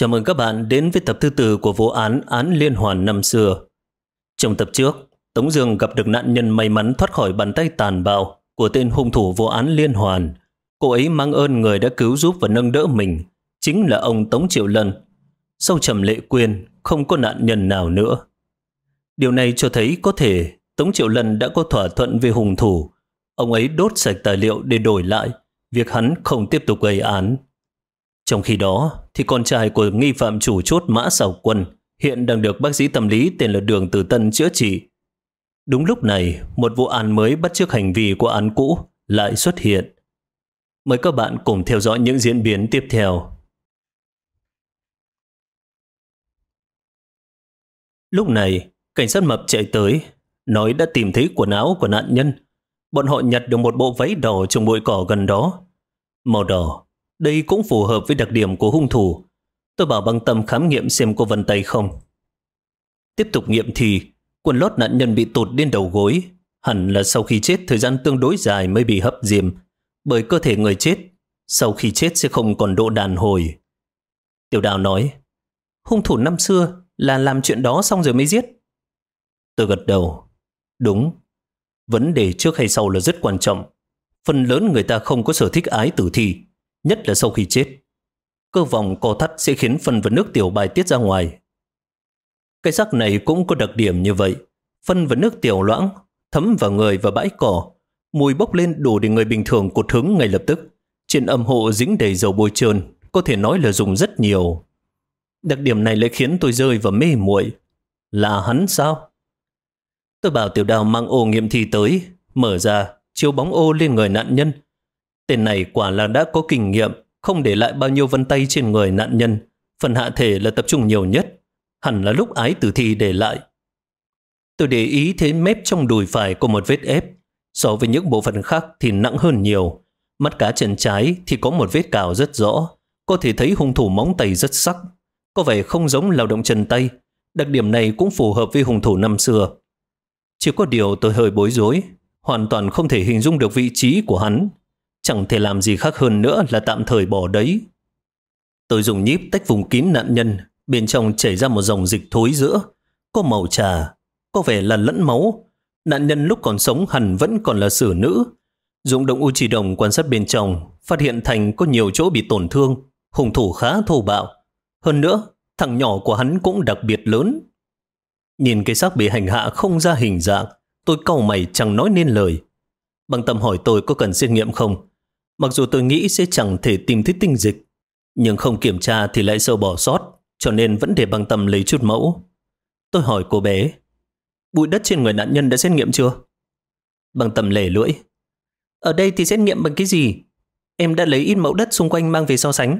Chào mừng các bạn đến với tập thứ tư của vụ án Án Liên Hoàn năm xưa. Trong tập trước, Tống Dương gặp được nạn nhân may mắn thoát khỏi bàn tay tàn bạo của tên hung thủ vụ án Liên Hoàn. Cô ấy mang ơn người đã cứu giúp và nâng đỡ mình, chính là ông Tống Triệu Lân. Sau Trầm Lệ Quyên, không có nạn nhân nào nữa. Điều này cho thấy có thể Tống Triệu Lân đã có thỏa thuận với hung thủ. Ông ấy đốt sạch tài liệu để đổi lại việc hắn không tiếp tục gây án. Trong khi đó, thì con trai của nghi phạm chủ chốt Mã Sào Quân hiện đang được bác sĩ tâm lý tên là Đường Tử Tân chữa trị. Đúng lúc này, một vụ án mới bắt chước hành vi của án cũ lại xuất hiện. Mời các bạn cùng theo dõi những diễn biến tiếp theo. Lúc này, cảnh sát mập chạy tới, nói đã tìm thấy quần áo của nạn nhân. Bọn họ nhặt được một bộ váy đỏ trong bụi cỏ gần đó. Màu đỏ, đây cũng phù hợp với đặc điểm của hung thủ. Tôi bảo Băng Tâm khám nghiệm xem có vân tay không. Tiếp tục nghiệm thì quần lót nạn nhân bị tụt đến đầu gối. Hẳn là sau khi chết thời gian tương đối dài mới bị hấp diêm, bởi cơ thể người chết sau khi chết sẽ không còn độ đàn hồi. Tiểu Đào nói, hung thủ năm xưa là làm chuyện đó xong rồi mới giết. Tôi gật đầu. Đúng, vấn đề trước hay sau là rất quan trọng. Phần lớn người ta không có sở thích ái tử thi, nhất là sau khi chết. Cơ vòng co thắt sẽ khiến phân và nước tiểu bài tiết ra ngoài. Cái xác này cũng có đặc điểm như vậy. Phân và nước tiểu loãng thấm vào người và bãi cỏ. Mùi bốc lên đủ để người bình thường cột hứng ngay lập tức. Trên âm hộ dính đầy dầu bôi trơn, có thể nói là dùng rất nhiều. Đặc điểm này lại khiến tôi rơi vào mê muội. Là hắn sao? Tôi bảo Tiểu Đào mang ô nghiệm thi tới, mở ra, chiếu bóng ô lên người nạn nhân. Tên này quả là đã có kinh nghiệm, không để lại bao nhiêu vân tay trên người nạn nhân. Phần hạ thể là tập trung nhiều nhất, hẳn là lúc ái tử thi để lại. Tôi để ý thấy mép trong đùi phải có một vết ép, so với những bộ phận khác thì nặng hơn nhiều. Mắt cá chân trái thì có một vết cào rất rõ, có thể thấy hung thủ móng tay rất sắc, có vẻ không giống lao động chân tay. Đặc điểm này cũng phù hợp với hung thủ năm xưa. Chỉ có điều tôi hơi bối rối, hoàn toàn không thể hình dung được vị trí của hắn. Chẳng thể làm gì khác hơn nữa là tạm thời bỏ đấy. Tôi dùng nhíp tách vùng kín nạn nhân, bên trong chảy ra một dòng dịch thối giữa, có màu trà, có vẻ là lẫn máu. Nạn nhân lúc còn sống hẳn vẫn còn là xử nữ. Dùng động u chỉ đồng quan sát bên trong, phát hiện Thành có nhiều chỗ bị tổn thương, hung thủ khá thô bạo. Hơn nữa, thằng nhỏ của hắn cũng đặc biệt lớn. Nhìn cái xác bị hành hạ không ra hình dạng, tôi cau mày chẳng nói nên lời. Băng Tâm hỏi tôi có cần xét nghiệm không. Mặc dù tôi nghĩ sẽ chẳng thể tìm thấy tinh dịch, nhưng không kiểm tra thì lại sợ bỏ sót, cho nên vẫn để Băng Tâm lấy chút mẫu. Tôi hỏi cô bé, bụi đất trên người nạn nhân đã xét nghiệm chưa? Băng Tâm lẻ lưỡi, ở đây thì xét nghiệm bằng cái gì? Em đã lấy ít mẫu đất xung quanh mang về so sánh.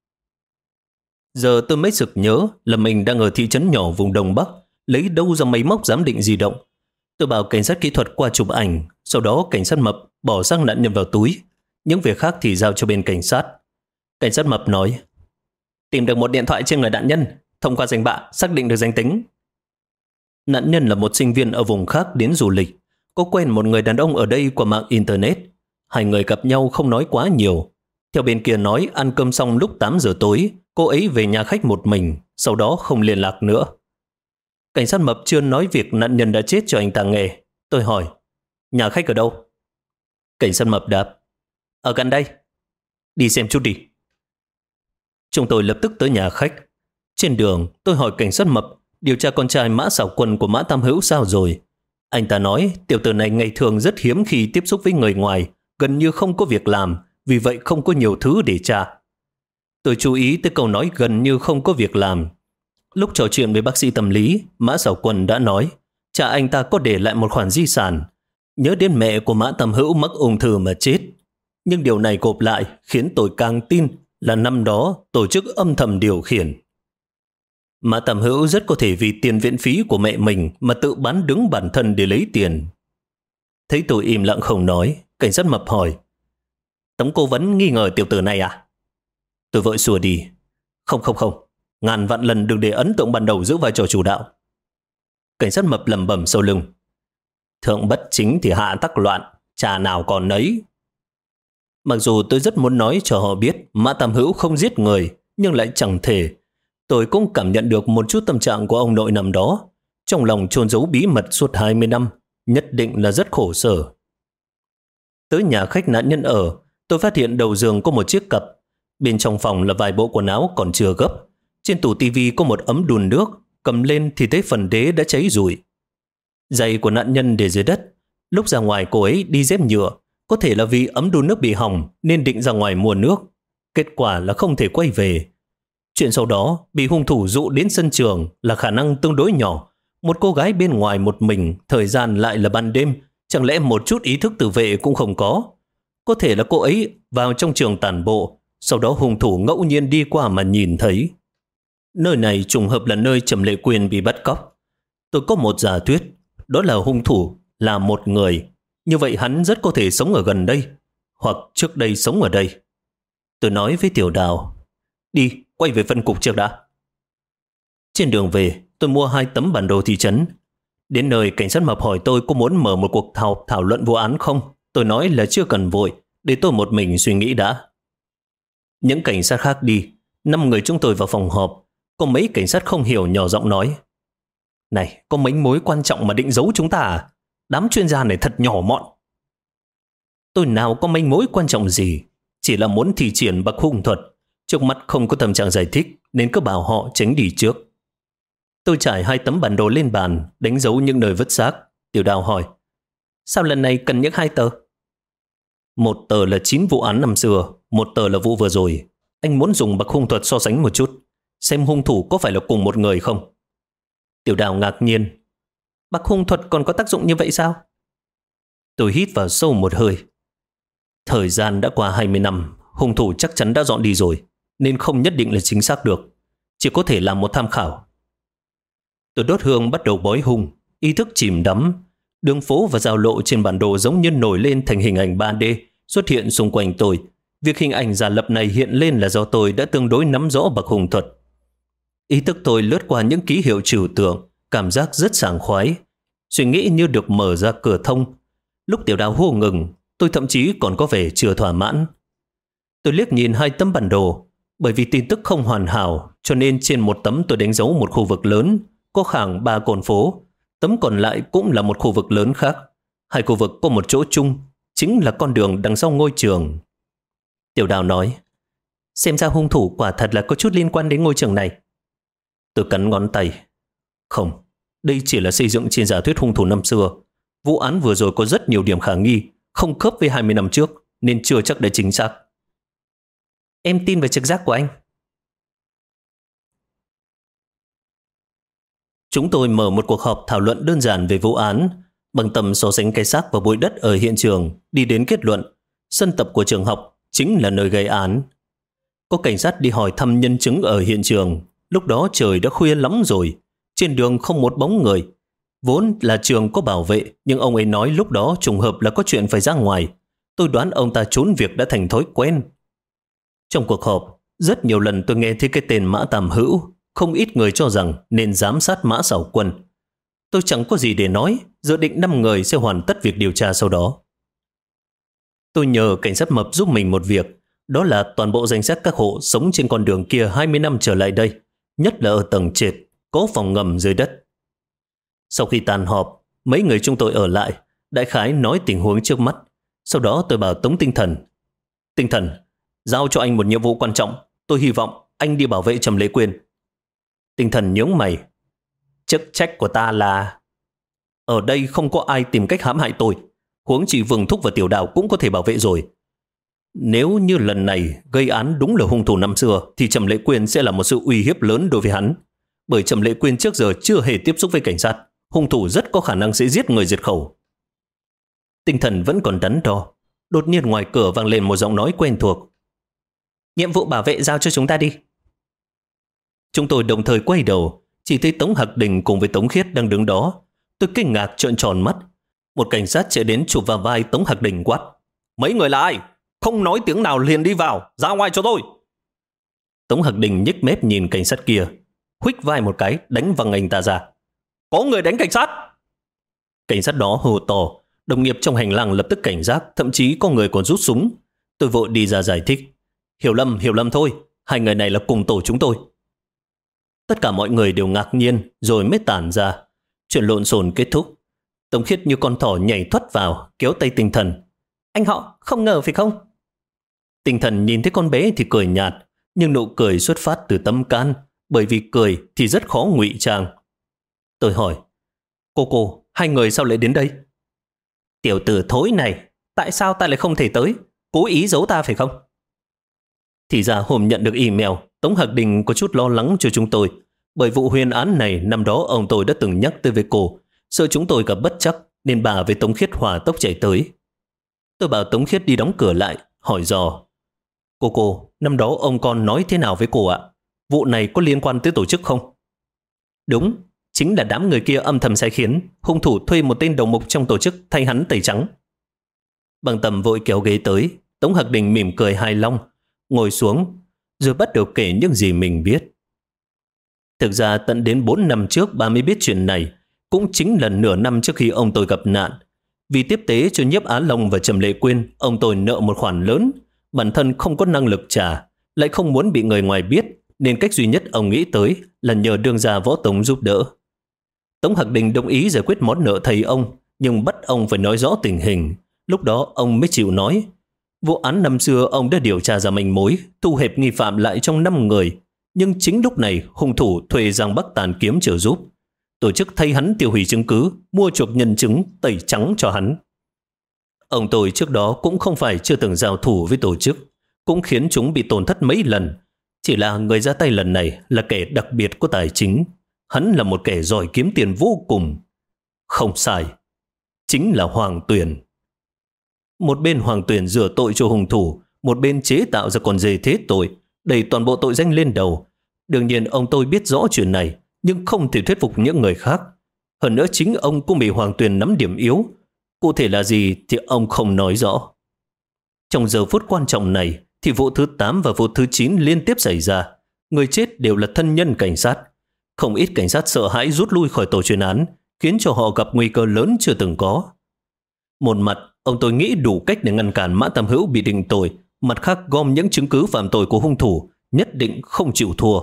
Giờ tôi mới sực nhớ là mình đang ở thị trấn nhỏ vùng Đông Bắc, lấy đâu ra máy móc giám định di động. Tôi bảo cảnh sát kỹ thuật qua chụp ảnh, sau đó cảnh sát mập bỏ xác nạn nhân vào túi. Những việc khác thì giao cho bên cảnh sát. Cảnh sát mập nói, tìm được một điện thoại trên người nạn nhân, thông qua danh bạ xác định được danh tính. Nạn nhân là một sinh viên ở vùng khác đến du lịch, có quen một người đàn ông ở đây qua mạng internet. Hai người gặp nhau không nói quá nhiều. Theo bên kia nói ăn cơm xong lúc 8 giờ tối, cô ấy về nhà khách một mình, sau đó không liên lạc nữa. Cảnh sát mập chưa nói việc nạn nhân đã chết cho anh ta nghe. Tôi hỏi, nhà khách ở đâu? Cảnh sát mập đáp, ở gần đây. Đi xem chút đi. Chúng tôi lập tức tới nhà khách. Trên đường, tôi hỏi cảnh sát mập điều tra con trai Mã Sào Quân của Mã Tam Hữu sao rồi. Anh ta nói tiểu tử này ngày thường rất hiếm khi tiếp xúc với người ngoài, gần như không có việc làm, vì vậy không có nhiều thứ để tra. Tôi chú ý tới câu nói gần như không có việc làm. Lúc trò chuyện với bác sĩ tâm lý, Mã Sào Quân đã nói cha anh ta có để lại một khoản di sản. Nhớ đến mẹ của Mã Tam Hữu mắc ung thư mà chết. Nhưng điều này gộp lại khiến tôi càng tin là năm đó tổ chức âm thầm điều khiển. Mã Tam Hữu rất có thể vì tiền viện phí của mẹ mình mà tự bán đứng bản thân để lấy tiền. Thấy tôi im lặng không nói, cảnh sát mập hỏi, Tống cố vấn nghi ngờ tiểu tử này à? Tôi vội xua đi, không, ngàn vạn lần đừng để ấn tượng ban đầu giữ vai trò chủ đạo. Cảnh sát mập lẩm bẩm sau lưng, thượng bất chính thì hạ tắc loạn, trà nào còn nấy. Mặc dù tôi rất muốn nói cho họ biết Mã Tam Hữu không giết người, nhưng lại chẳng thể. Tôi cũng cảm nhận được một chút tâm trạng của ông nội năm đó. Trong lòng chôn giấu bí mật suốt 20 năm, nhất định là rất khổ sở. Tới nhà khách nạn nhân ở, tôi phát hiện đầu giường có một chiếc cặp. Bên trong phòng là vài bộ quần áo còn chưa gấp. Trên tủ tivi có một ấm đun nước, cầm lên thì thấy phần đế đã cháy rụi. Giày của nạn nhân để dưới đất. Lúc ra ngoài cô ấy đi dép nhựa, có thể là vì ấm đun nước bị hỏng nên định ra ngoài mua nước. Kết quả là không thể quay về. Chuyện sau đó bị hung thủ dụ đến sân trường là khả năng tương đối nhỏ. Một cô gái bên ngoài một mình, thời gian lại là ban đêm, chẳng lẽ một chút ý thức tự vệ cũng không có? Có thể là cô ấy vào trong trường tản bộ, sau đó hung thủ ngẫu nhiên đi qua mà nhìn thấy. Nơi này trùng hợp là nơi Trầm Lệ Quyên bị bắt cóc. Tôi có một giả thuyết, đó là hung thủ là một người. Như vậy hắn rất có thể sống ở gần đây, hoặc trước đây sống ở đây. Tôi nói với Tiểu Đào, đi, quay về phân cục trước đã. Trên đường về, tôi mua 2 tấm bản đồ thị trấn. Đến nơi, cảnh sát mập hỏi tôi có muốn mở một cuộc thảo luận vụ án không. Tôi nói là chưa cần vội, để tôi một mình suy nghĩ đã. Những cảnh sát khác đi, 5 người chúng tôi vào phòng họp. Có mấy cảnh sát không hiểu nhỏ giọng nói, này, có mấy mối quan trọng mà định giấu chúng ta à? Đám chuyên gia này thật nhỏ mọn. Tôi nào có mấy mối quan trọng gì, chỉ là muốn thi triển bậc hung thuật. Trước mắt không có tâm trạng giải thích nên cứ bảo họ tránh đi trước. Tôi trải 2 tấm bản đồ lên bàn, đánh dấu những nơi vứt xác. Tiểu Đào hỏi, sao lần này cần những 2 tờ? Một tờ là 9 vụ án năm xưa, một tờ là vụ vừa rồi. Anh muốn dùng bậc hung thuật so sánh một chút, xem hung thủ có phải là cùng một người không? Tiểu Đào ngạc nhiên, bậc hung thuật còn có tác dụng như vậy sao? Tôi hít vào sâu một hơi. Thời gian đã qua 20 năm, hung thủ chắc chắn đã dọn đi rồi, nên không nhất định là chính xác được, chỉ có thể làm một tham khảo. Tôi đốt hương bắt đầu bói hung, ý thức chìm đắm. Đường phố và giao lộ trên bản đồ giống như nổi lên thành hình ảnh 3D xuất hiện xung quanh tôi. Việc hình ảnh giả lập này hiện lên là do tôi đã tương đối nắm rõ bậc hung thuật. Ý thức tôi lướt qua những ký hiệu trừu tượng, cảm giác rất sảng khoái. Suy nghĩ như được mở ra cửa thông. Lúc Tiểu Đào hô ngừng, tôi thậm chí còn có vẻ chưa thỏa mãn. Tôi liếc nhìn 2 tấm bản đồ. Bởi vì tin tức không hoàn hảo, cho nên trên một tấm tôi đánh dấu một khu vực lớn, có khoảng 3 con phố. Tấm còn lại cũng là một khu vực lớn khác. 2 khu vực có một chỗ chung, chính là con đường đằng sau ngôi trường. Tiểu Đào nói, xem ra hung thủ quả thật là có chút liên quan đến ngôi trường này. Tôi cắn ngón tay. Không, đây chỉ là xây dựng trên giả thuyết hung thủ năm xưa. Vụ án vừa rồi có rất nhiều điểm khả nghi, không khớp với 20 năm trước, nên chưa chắc đã chính xác. Em tin vào trực giác của anh. Chúng tôi mở một cuộc họp thảo luận đơn giản về vụ án, bằng tầm so sánh cái xác và bụi đất ở hiện trường, đi đến kết luận sân tập của trường học chính là nơi gây án. Có cảnh sát đi hỏi thăm nhân chứng ở hiện trường. Lúc đó trời đã khuya lắm rồi, trên đường không một bóng người. Vốn là trường có bảo vệ, nhưng ông ấy nói lúc đó trùng hợp là có chuyện phải ra ngoài. Tôi đoán ông ta trốn việc đã thành thói quen. Trong cuộc họp, rất nhiều lần tôi nghe thấy cái tên Mã Tam Hữu. Không ít người cho rằng nên giám sát Mã Sảo Quân. Tôi chẳng có gì để nói, dự định 5 người sẽ hoàn tất việc điều tra sau đó. Tôi nhờ cảnh sát mập giúp mình một việc, đó là toàn bộ danh sách các hộ sống trên con đường kia 20 năm trở lại đây, nhất là ở tầng trệt, có phòng ngầm dưới đất. Sau khi tàn họp, mấy người chúng tôi ở lại, đại khái nói tình huống trước mắt. Sau đó tôi bảo Tống Tinh Thần, Tinh Thần, giao cho anh một nhiệm vụ quan trọng, tôi hy vọng anh đi bảo vệ Trầm Lệ Quyên. Tinh Thần nhướng mày, chức trách của ta là... Ở đây không có ai tìm cách hãm hại tôi, huống chỉ Vương Thúc và Tiểu Đào cũng có thể bảo vệ rồi. Nếu như lần này gây án đúng là hung thủ năm xưa, thì Trầm Lệ Quyên sẽ là một sự uy hiếp lớn đối với hắn. Bởi Trầm Lệ Quyên trước giờ chưa hề tiếp xúc với cảnh sát, hung thủ rất có khả năng sẽ giết người diệt khẩu. Tinh Thần vẫn còn đắn đo. Đột nhiên ngoài cửa vang lên một giọng nói quen thuộc. Nhiệm vụ bảo vệ giao cho chúng ta đi. Chúng tôi đồng thời quay đầu, chỉ thấy Tống Hạc Đình cùng với Tống Khiết đang đứng đó. Tôi kinh ngạc trợn tròn mắt. Một cảnh sát chạy đến chụp vào vai Tống Hạc Đình quát. Mấy người là ai? Không nói tiếng nào liền đi vào, ra ngoài cho tôi. Tống Hạc Đình nhếch mép nhìn cảnh sát kia, huých vai một cái đánh văng anh ta ra. Có người đánh cảnh sát. Cảnh sát đó hô to. Đồng nghiệp trong hành lang lập tức cảnh giác, thậm chí có người còn rút súng. Tôi vội đi ra giải thích. Hiểu lầm thôi, 2 người này là cùng tổ chúng tôi. Tất cả mọi người đều ngạc nhiên rồi mới tản ra. Chuyện lộn xộn kết thúc. Tống Khiết như con thỏ nhảy thoát vào, kéo tay Tinh Thần. Anh họ không ngờ phải không? Tinh Thần nhìn thấy con bé thì cười nhạt, nhưng nụ cười xuất phát từ tâm can, bởi vì cười thì rất khó ngụy trang. Tôi hỏi, cô, hai người sao lại đến đây? Tiểu tử thối này, tại sao ta lại không thể tới? Cố ý giấu ta phải không? Thì ra hôm nhận được email, Tống Hạc Đình có chút lo lắng cho chúng tôi. Bởi vụ huyền án này, năm đó ông tôi đã từng nhắc tới với cô, sợ chúng tôi gặp bất trắc, nên bà với Tống Khiết hỏa tốc chạy tới. Tôi bảo Tống Khiết đi đóng cửa lại, hỏi dò. Cô, năm đó ông con nói thế nào với cô ạ? Vụ này có liên quan tới tổ chức không? Đúng, chính là đám người kia âm thầm sai khiến, hung thủ thuê một tên đầu mục trong tổ chức thay hắn tẩy trắng. Bằng Tầm vội kéo ghế tới, Tống Hạc Đình mỉm cười hài lòng, ngồi xuống, rồi bắt đầu kể những gì mình biết. Thực ra tận đến 4 năm trước bà mới biết chuyện này, cũng chính là nửa năm trước khi ông tôi gặp nạn. Vì tiếp tế cho Nhiếp Á Long và Trầm Lệ Quyên, ông tôi nợ một khoản lớn, bản thân không có năng lực trả, lại không muốn bị người ngoài biết, nên cách duy nhất ông nghĩ tới là nhờ đương gia Võ Tống giúp đỡ. Tống Hạc Đình đồng ý giải quyết món nợ thầy ông, nhưng bắt ông phải nói rõ tình hình. Lúc đó ông mới chịu nói. Vụ án năm xưa ông đã điều tra ra manh mối, thu hẹp nghi phạm lại trong 5 người. Nhưng chính lúc này hung thủ thuê Giang Bắc Tàn Kiếm trợ giúp. Tổ chức thay hắn tiêu hủy chứng cứ, mua chuộc nhân chứng, tẩy trắng cho hắn. Ông tôi trước đó cũng không phải chưa từng giao thủ với tổ chức, cũng khiến chúng bị tổn thất mấy lần. Chỉ là người ra tay lần này là kẻ đặc biệt có tài chính. Hắn là một kẻ giỏi kiếm tiền vô cùng. Không sai, chính là Hoàng Tuyền. Một bên Hoàng Tuyền rửa tội cho hung thủ, một bên chế tạo ra con dê thế tội, đẩy toàn bộ tội danh lên đầu. Đương nhiên ông tôi biết rõ chuyện này, nhưng không thể thuyết phục những người khác. Hơn nữa chính ông cũng bị Hoàng Tuyền nắm điểm yếu. Cụ thể là gì thì ông không nói rõ. Trong giờ phút quan trọng này thì vụ thứ 8 và vụ thứ 9 liên tiếp xảy ra. Người chết đều là thân nhân cảnh sát. Không ít cảnh sát sợ hãi rút lui khỏi tổ chuyên án, khiến cho họ gặp nguy cơ lớn chưa từng có. Một mặt, ông tôi nghĩ đủ cách để ngăn cản Mã Tam Hữu bị định tội, mặt khác gom những chứng cứ phạm tội của hung thủ, nhất định không chịu thua.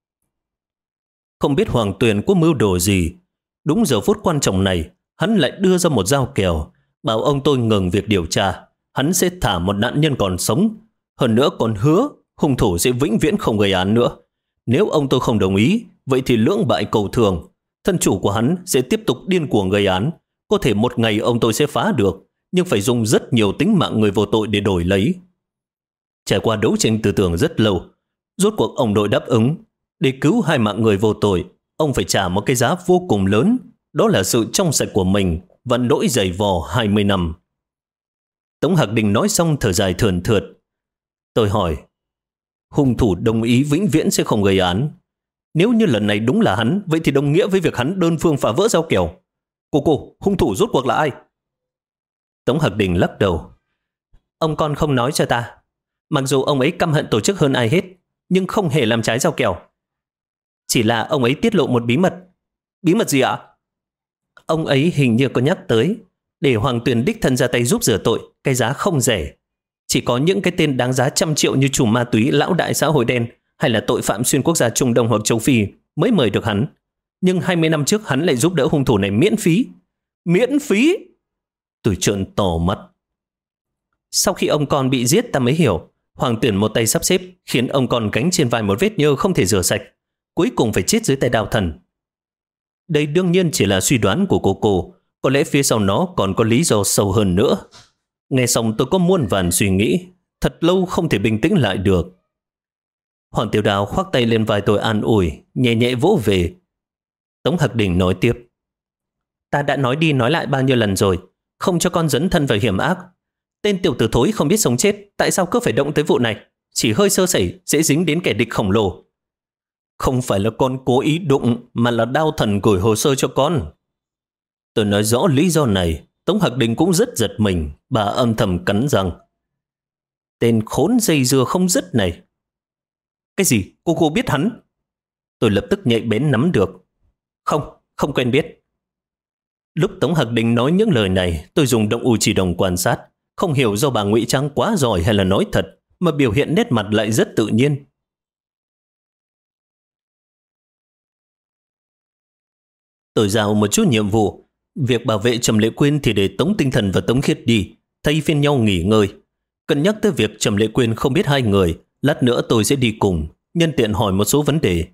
Không biết Hoàng Tuyền có mưu đồ gì. Đúng giờ phút quan trọng này, hắn lại đưa ra một dao kèo, bảo ông tôi ngừng việc điều tra. Hắn sẽ thả một nạn nhân còn sống. Hơn nữa còn hứa hung thủ sẽ vĩnh viễn không gây án nữa. Nếu ông tôi không đồng ý, vậy thì lưỡng bại cầu thường. Thân chủ của hắn sẽ tiếp tục điên cuồng gây án. Có thể một ngày ông tôi sẽ phá được, nhưng phải dùng rất nhiều tính mạng người vô tội để đổi lấy. Trải qua đấu tranh tư tưởng rất lâu, rốt cuộc ông đội đáp ứng. Để cứu 2 mạng người vô tội, ông phải trả một cái giá vô cùng lớn. Đó là sự trong sạch của mình và nỗi dày vò 20 năm. Tống Hạc Đình nói xong thở dài thườn thượt. Tôi hỏi, hung thủ đồng ý vĩnh viễn sẽ không gây án. Nếu như lần này đúng là hắn, vậy thì đồng nghĩa với việc hắn đơn phương phá vỡ giao kèo. Cô, hung thủ rốt cuộc là ai? Tống Hạc Đình lắc đầu. Ông con không nói cho ta. Mặc dù ông ấy căm hận tổ chức hơn ai hết, nhưng không hề làm trái giao kèo. Chỉ là ông ấy tiết lộ một bí mật. Bí mật gì ạ? Ông ấy hình như có nhắc tới, để Hoàng Tuyền đích thân ra tay giúp rửa tội, cái giá không rẻ. Chỉ có những cái tên đáng giá trăm triệu như trùm ma túy, lão đại xã hội đen hay là tội phạm xuyên quốc gia Trung Đông hoặc châu Phi mới mời được hắn. Nhưng 20 năm trước hắn lại giúp đỡ hung thủ này miễn phí. Miễn phí? Tôi trợn to mắt. Sau khi ông con bị giết ta mới hiểu, Hoàng Tuyền một tay sắp xếp khiến ông con gánh trên vai một vết nhơ không thể rửa sạch, cuối cùng phải chết dưới tay đao thần. Đây đương nhiên chỉ là suy đoán của cô. Có lẽ phía sau nó còn có lý do sâu hơn nữa. Nghe xong tôi có muôn vàn suy nghĩ, thật lâu không thể bình tĩnh lại được. Hoàng Tiểu Đào khoác tay lên vai tôi an ủi, nhẹ nhẹ vỗ về. Tống Hạc Đình nói tiếp. Ta đã nói đi nói lại bao nhiêu lần rồi, không cho con dấn thân vào hiểm ác. Tên tiểu tử thối không biết sống chết, tại sao cứ phải động tới vụ này? Chỉ hơi sơ sẩy dễ dính đến kẻ địch khổng lồ. Không phải là con cố ý đụng, mà là đao thần gửi hồ sơ cho con. Tôi nói rõ lý do này, Tống Hạc Đình cũng rất giật mình, bà âm thầm cắn răng. Tên khốn dây dưa không dứt này. Cái gì? Cô biết hắn? Tôi lập tức nhạy bén nắm được. Không quen biết. Lúc Tống Hạc Đình nói những lời này, tôi dùng động u chỉ đồng quan sát. Không hiểu do bà ngụy trang quá giỏi hay là nói thật, mà biểu hiện nét mặt lại rất tự nhiên. Tôi giao một chút nhiệm vụ. Việc bảo vệ Trầm Lệ Quyên thì để Tống Tinh Thần và Tống Khiết đi, thay phiên nhau nghỉ ngơi. Cân nhắc tới việc Trầm Lệ Quyên không biết hai người, lát nữa tôi sẽ đi cùng, nhân tiện hỏi một số vấn đề.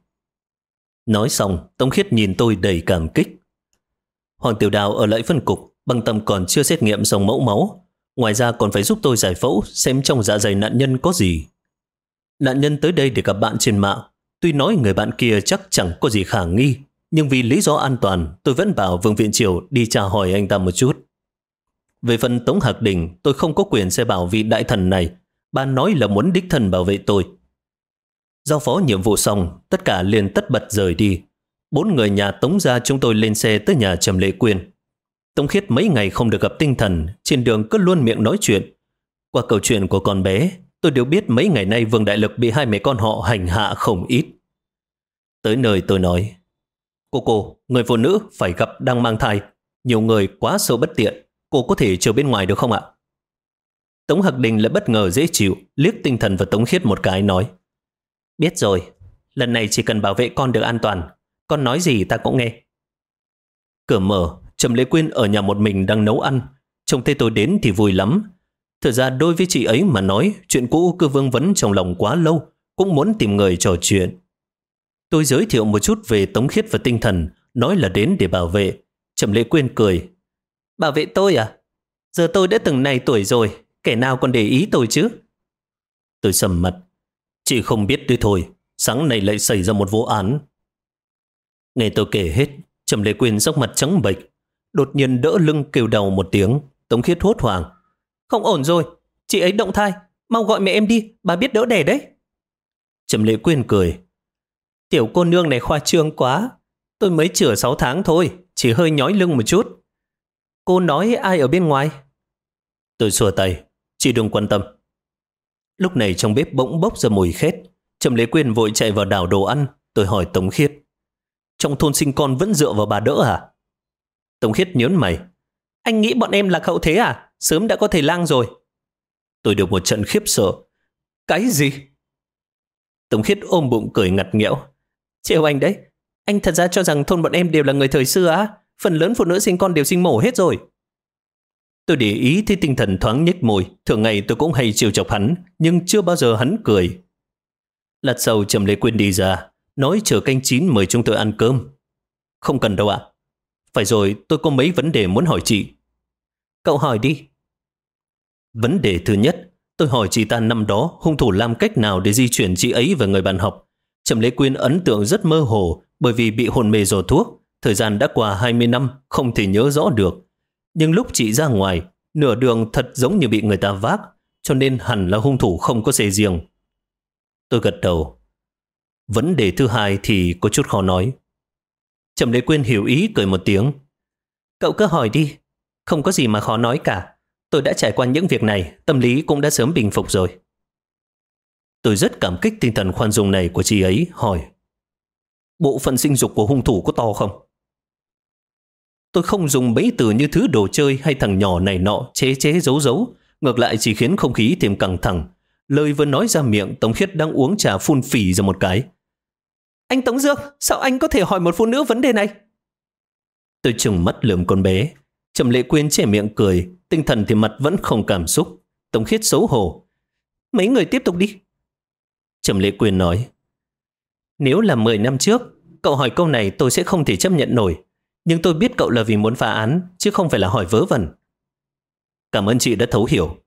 Nói xong, Tống Khiết nhìn tôi đầy cảm kích. Hoàng Tiểu Đào ở lại phân cục, Băng Tâm còn chưa xét nghiệm dòng mẫu máu. Ngoài ra còn phải giúp tôi giải phẫu xem trong dạ dày nạn nhân có gì. Nạn nhân tới đây để gặp bạn trên mạng. Tuy nói người bạn kia chắc chẳng có gì khả nghi, nhưng vì lý do an toàn, tôi vẫn bảo Vương Viện Triều đi tra hỏi anh ta một chút. Về phần Tống Hạc Đình, tôi không có quyền sẽ bảo vị đại thần này. Bà nói là muốn đích thân bảo vệ tôi. Giao phó nhiệm vụ xong, tất cả liền tất bật rời đi. 4 người nhà Tống gia chúng tôi lên xe tới nhà Trầm Lệ Quyên. Tống Khiết mấy ngày không được gặp Tinh Thần, trên đường cứ luôn miệng nói chuyện. Qua câu chuyện của con bé, tôi đều biết mấy ngày nay Vương Đại Lực bị hai mẹ con họ hành hạ không ít. Tới nơi tôi nói, cô, người phụ nữ phải gặp đang mang thai. Nhiều người quá sâu bất tiện, cô có thể chờ bên ngoài được không ạ? Tống Hạc Đình lại bất ngờ dễ chịu, liếc Tinh Thần và Tống Khiết một cái nói, biết rồi, lần này chỉ cần bảo vệ con được an toàn, con nói gì ta cũng nghe. Cửa mở, Trầm Lệ Quyên ở nhà một mình đang nấu ăn. Trông thấy tôi đến thì vui lắm. Thật ra đối với chị ấy mà nói, chuyện cũ cứ vương vấn trong lòng quá lâu, cũng muốn tìm người trò chuyện. Tôi giới thiệu một chút về Tống Khiết và Tinh Thần, nói là đến để bảo vệ. Trầm Lệ Quyên cười. Bảo vệ tôi à? Giờ tôi đã từng này tuổi rồi, kẻ nào còn để ý tôi chứ? Tôi sầm mặt. Chị không biết đấy thôi, sáng nay lại xảy ra một vụ án. Nghe tôi kể hết, Trầm Lệ Quyên sắc mặt trắng bệch, đột nhiên đỡ lưng kêu đau một tiếng. Tống Khiết hốt hoảng. Không ổn rồi, chị ấy động thai, mau gọi mẹ em đi, bà biết đỡ đẻ đấy. Trầm Lệ Quyên cười. Tiểu cô nương này khoa trương quá, tôi mới chữa 6 tháng thôi, chỉ hơi nhói lưng một chút. Cô nói ai ở bên ngoài? Tôi xua tay, chị đừng quan tâm. Lúc này trong bếp bỗng bốc ra mùi khét. Trầm Lệ Quyên vội chạy vào đảo đồ ăn. Tôi hỏi Tống Khiết, trong thôn sinh con vẫn dựa vào bà đỡ à? Tống Khiết nhớn mày. Anh nghĩ bọn em lạc hậu thế à? Sớm đã có thầy lang rồi. Tôi được một trận khiếp sợ. Cái gì? Tống Khiết ôm bụng cười ngặt nghẽo. Trêu anh đấy. Anh thật ra cho rằng thôn bọn em đều là người thời xưa á? Phần lớn phụ nữ sinh con đều sinh mổ hết rồi. Tôi để ý thấy Tinh Thần thoáng nhếch môi. Thường ngày tôi cũng hay trêu chọc hắn, nhưng chưa bao giờ hắn cười. Lát sau Trầm Lệ Quyên đi ra, nói chờ canh chín mời chúng tôi ăn cơm. Không cần đâu ạ. Phải rồi, tôi có mấy vấn đề muốn hỏi chị. Cậu hỏi đi. Vấn đề thứ nhất, tôi hỏi chị ta năm đó hung thủ làm cách nào để di chuyển chị ấy và người bạn học. Trầm Lệ Quyên ấn tượng rất mơ hồ bởi vì bị hôn mê do thuốc. Thời gian đã qua 20 năm, không thể nhớ rõ được. Nhưng lúc chị ra ngoài, nửa đường thật giống như bị người ta vác, cho nên hẳn là hung thủ không có xe riêng. Tôi gật đầu. Vấn đề thứ hai thì có chút khó nói. Trầm Lệ Quyên hiểu ý cười một tiếng. Cậu cứ hỏi đi, không có gì mà khó nói cả. Tôi đã trải qua những việc này, tâm lý cũng đã sớm bình phục rồi. Tôi rất cảm kích tinh thần khoan dung này của chị ấy, hỏi. Bộ phận sinh dục của hung thủ có to không? Tôi không dùng mấy từ như thứ đồ chơi hay thằng nhỏ này nọ chế chế giấu giấu, ngược lại chỉ khiến không khí thêm căng thẳng. Lời vừa nói ra miệng, Tống Khiết đang uống trà phun phì ra một cái. Anh Tống Dương, sao anh có thể hỏi một phụ nữ vấn đề này? Tôi trừng mắt lườm con bé. Trầm Lệ Quyên che miệng cười, tinh thần thì mặt vẫn không cảm xúc. Tống Khiết xấu hổ. Mấy người tiếp tục đi. Trầm Lệ Quyên nói. Nếu là 10 năm trước, cậu hỏi câu này tôi sẽ không thể chấp nhận nổi. Nhưng tôi biết cậu là vì muốn phá án, chứ không phải là hỏi vớ vẩn. Cảm ơn chị đã thấu hiểu.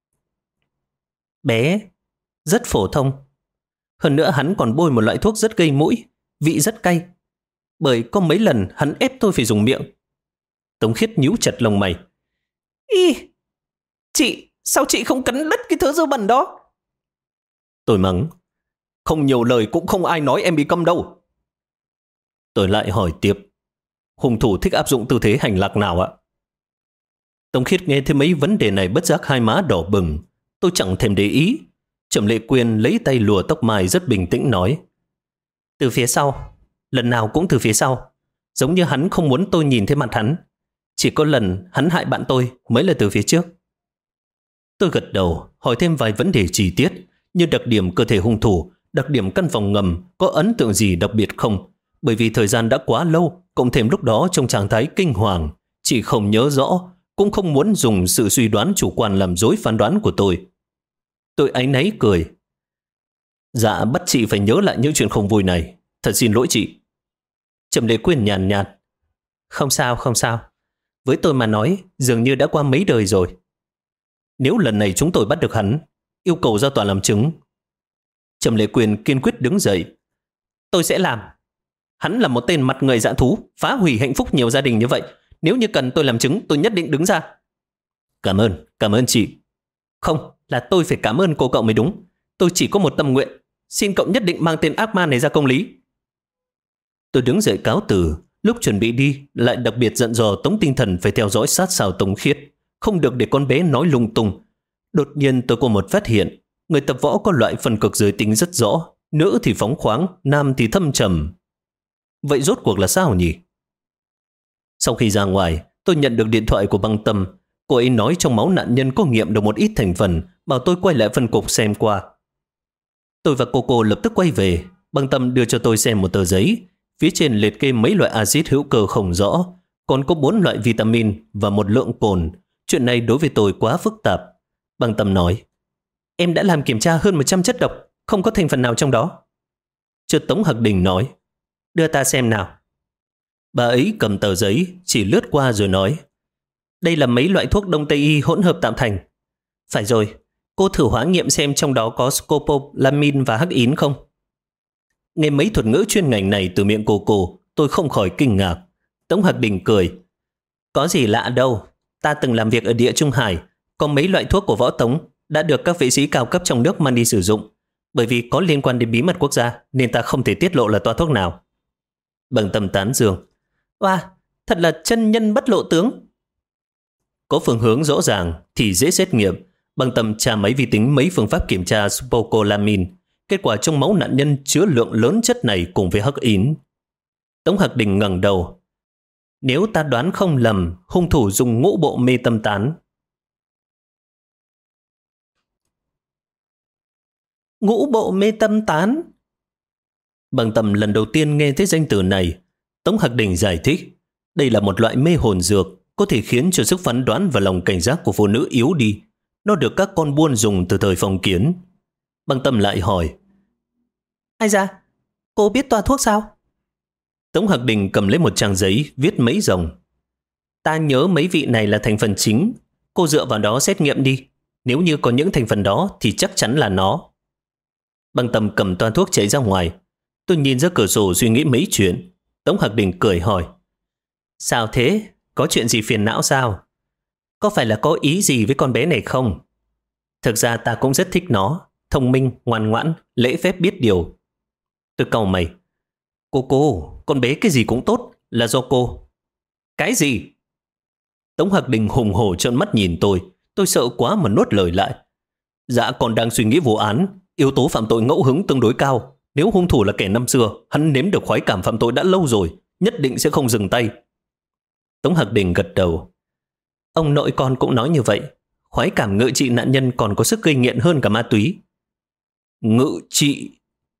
Bé, rất phổ thông. Hơn nữa hắn còn bôi một loại thuốc rất gây mũi, vị rất cay. Bởi có mấy lần hắn ép tôi phải dùng miệng. Tống Khiết nhíu chặt lông mày. Ý, chị, sao chị không cắn đứt cái thứ dơ bẩn đó? Tôi mắng. Không nhiều lời cũng không ai nói em bị câm đâu. Tôi lại hỏi tiếp. Hung thủ thích áp dụng tư thế hành lạc nào ạ? Tống Khiết nghe thấy mấy vấn đề này bất giác hai má đỏ bừng. Tôi chẳng thèm để ý. Trầm Lệ Quyên lấy tay lùa tóc mai rất bình tĩnh nói. Từ phía sau. Lần nào cũng từ phía sau. Giống như hắn không muốn tôi nhìn thấy mặt hắn. Chỉ có lần hắn hại bạn tôi mới là từ phía trước. Tôi gật đầu, hỏi thêm vài vấn đề chi tiết, như đặc điểm cơ thể hung thủ, đặc điểm căn phòng ngầm, có ấn tượng gì đặc biệt không? Bởi vì thời gian đã quá lâu, cộng thêm lúc đó trong trạng thái kinh hoàng, chị không nhớ rõ, cũng không muốn dùng sự suy đoán chủ quan làm dối phán đoán của tôi. Tôi áy náy cười. Dạ, bắt chị phải nhớ lại những chuyện không vui này. Thật xin lỗi chị. Trầm Lệ Quyên nhàn nhạt. Không sao, không sao. Với tôi mà nói, dường như đã qua mấy đời rồi. Nếu lần này chúng tôi bắt được hắn, yêu cầu ra tòa làm chứng. Trầm Lệ Quyên kiên quyết đứng dậy. Tôi sẽ làm. Hắn là một tên mặt người dã thú, phá hủy hạnh phúc nhiều gia đình như vậy. Nếu như cần tôi làm chứng, tôi nhất định đứng ra. Cảm ơn chị. Không, là tôi phải cảm ơn cô cậu mới đúng. Tôi chỉ có một tâm nguyện. Xin cậu nhất định mang tên ác ma này ra công lý. Tôi đứng dậy cáo từ. Lúc chuẩn bị đi, lại đặc biệt dặn dò Tống Tinh Thần phải theo dõi sát sao Tống Khiết, không được để con bé nói lung tung. Đột nhiên tôi có một phát hiện. Người tập võ có loại phần cực giới tính rất rõ. Nữ thì phóng khoáng, nam thì thâm trầm. Vậy rốt cuộc là sao nhỉ? Sau khi ra ngoài, tôi nhận được điện thoại của Băng Tâm. Cô ấy nói trong máu nạn nhân có nghiệm được một ít thành phần, bảo tôi quay lại phân cục xem qua. Tôi và cô lập tức quay về. Băng Tâm đưa cho tôi xem một tờ giấy. Phía trên liệt kê mấy loại axit hữu cơ không rõ, còn có 4 loại vitamin và một lượng cồn. Chuyện này đối với tôi quá phức tạp. Băng Tâm nói, em đã làm kiểm tra hơn 100 chất độc, không có thành phần nào trong đó. Chợt Tống Hạc Đình nói, đưa ta xem nào. Bà ấy cầm tờ giấy, chỉ lướt qua rồi nói, đây là mấy loại thuốc Đông Tây Y hỗn hợp tạo thành. Phải rồi, cô thử hóa nghiệm xem trong đó có scopolamine và hắc ín không? Nghe mấy thuật ngữ chuyên ngành này từ miệng cô, tôi không khỏi kinh ngạc. Tống Hạc Đình cười. Có gì lạ đâu, ta từng làm việc ở Địa Trung Hải, có mấy loại thuốc của Võ Tống đã được các vệ sĩ cao cấp trong nước mang đi sử dụng. Bởi vì có liên quan đến bí mật quốc gia nên ta không thể tiết lộ là toa thuốc nào. Băng Tâm tán dương. Wow, thật là chân nhân bất lộ tướng. Có phương hướng rõ ràng thì dễ xét nghiệm. Băng Tâm tra máy vi tính mấy phương pháp kiểm tra scopolamine. Kết quả trong máu nạn nhân chứa lượng lớn chất này cùng với hắc ín. Tống Hạc Đình ngẩng đầu. Nếu ta đoán không lầm, hung thủ dùng ngũ bộ mê tâm tán. Ngũ bộ mê tâm tán? Băng Tâm lần đầu tiên nghe thấy danh từ này. Tống Hạc Đình giải thích, đây là một loại mê hồn dược, có thể khiến cho sức phán đoán và lòng cảnh giác của phụ nữ yếu đi. Nó được các con buôn dùng từ thời phong kiến. Băng Tâm lại hỏi, ai da, cô biết toa thuốc sao? Tống Hạc Đình cầm lấy một trang giấy viết mấy dòng. Ta nhớ mấy vị này là thành phần chính, cô dựa vào đó xét nghiệm đi. Nếu như có những thành phần đó thì chắc chắn là nó. Băng Tâm cầm toa thuốc chạy ra ngoài. Tôi nhìn ra cửa sổ suy nghĩ mấy chuyện. Tống Hạc Đình cười hỏi, sao thế? Có chuyện gì phiền não sao? Có phải là có ý gì với con bé này không? Thực ra ta cũng rất thích nó. Thông minh, ngoan ngoãn, lễ phép biết điều. Tôi cau mày. Cô, con bé cái gì cũng tốt, là do cô. Cái gì? Tống Hạc Đình hùng hổ trợn mắt nhìn tôi sợ quá mà nuốt lời lại. Dạ, còn đang suy nghĩ vụ án, yếu tố phạm tội ngẫu hứng tương đối cao. Nếu hung thủ là kẻ năm xưa, hắn nếm được khoái cảm phạm tội đã lâu rồi, nhất định sẽ không dừng tay. Tống Hạc Đình gật đầu. Ông nội con cũng nói như vậy. Khoái cảm ngự trị nạn nhân còn có sức gây nghiện hơn cả ma túy. Ngự trị?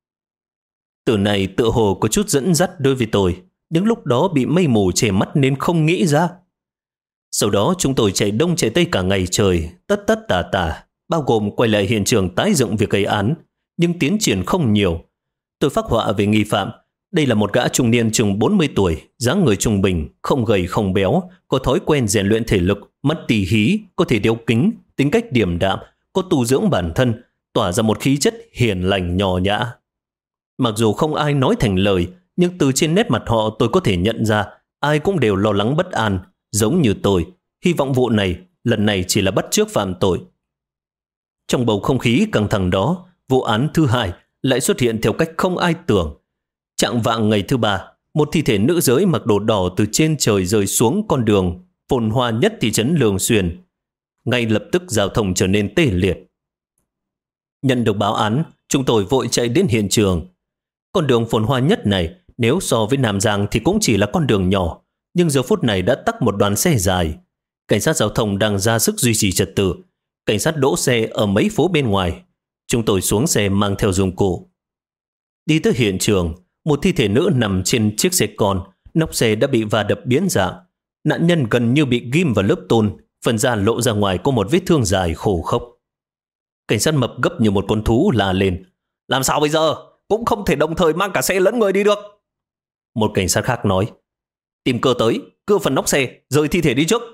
Từ này tựa hồ có chút dẫn dắt đối với tôi, nhưng lúc đó bị mây mù che mắt nên không nghĩ ra. Sau đó chúng tôi chạy đông chạy tây cả ngày trời, tất tả, bao gồm quay lại hiện trường tái dựng việc gây án, nhưng tiến triển không nhiều. Tôi phác họa về nghi phạm. Đây là một gã trung niên chừng 40 tuổi, dáng người trung bình, không gầy không béo, có thói quen rèn luyện thể lực, mắt tỉ hí, có thể đeo kính, tính cách điềm đạm, có tu dưỡng bản thân, tỏa ra một khí chất hiền lành nho nhã. Mặc dù không ai nói thành lời, nhưng từ trên nét mặt họ tôi có thể nhận ra ai cũng đều lo lắng bất an, giống như tôi. Hy vọng vụ này lần này chỉ là bắt chước phạm tội. Trong bầu không khí căng thẳng đó, vụ án thứ hai lại xuất hiện theo cách không ai tưởng. Chạng vạng ngày thứ ba, một thi thể nữ giới mặc đồ đỏ từ trên trời rơi xuống con đường phồn hoa nhất thị trấn Lương Xuyên. Ngay lập tức giao thông trở nên tê liệt. Nhận được báo án, chúng tôi vội chạy đến hiện trường. Con đường phồn hoa nhất này, nếu so với Nam Giang thì cũng chỉ là con đường nhỏ, nhưng giờ phút này đã tắc một đoàn xe dài. Cảnh sát giao thông đang ra sức duy trì trật tự. Cảnh sát đỗ xe ở mấy phố bên ngoài. Chúng tôi xuống xe mang theo dụng cụ. Đi tới hiện trường, một thi thể nữ nằm trên chiếc xe con, Nóc xe đã bị va đập biến dạng. Nạn nhân gần như bị ghim vào lớp tôn, phần da lộ ra ngoài có một vết thương dài khổ khốc. Cảnh sát mập gấp như một con thú la lên. Làm sao bây giờ? Cũng không thể đồng thời mang cả xe lẫn người đi được. Một cảnh sát khác nói. Tìm cơ tới, cưa phần nóc xe, rời thi thể đi trước.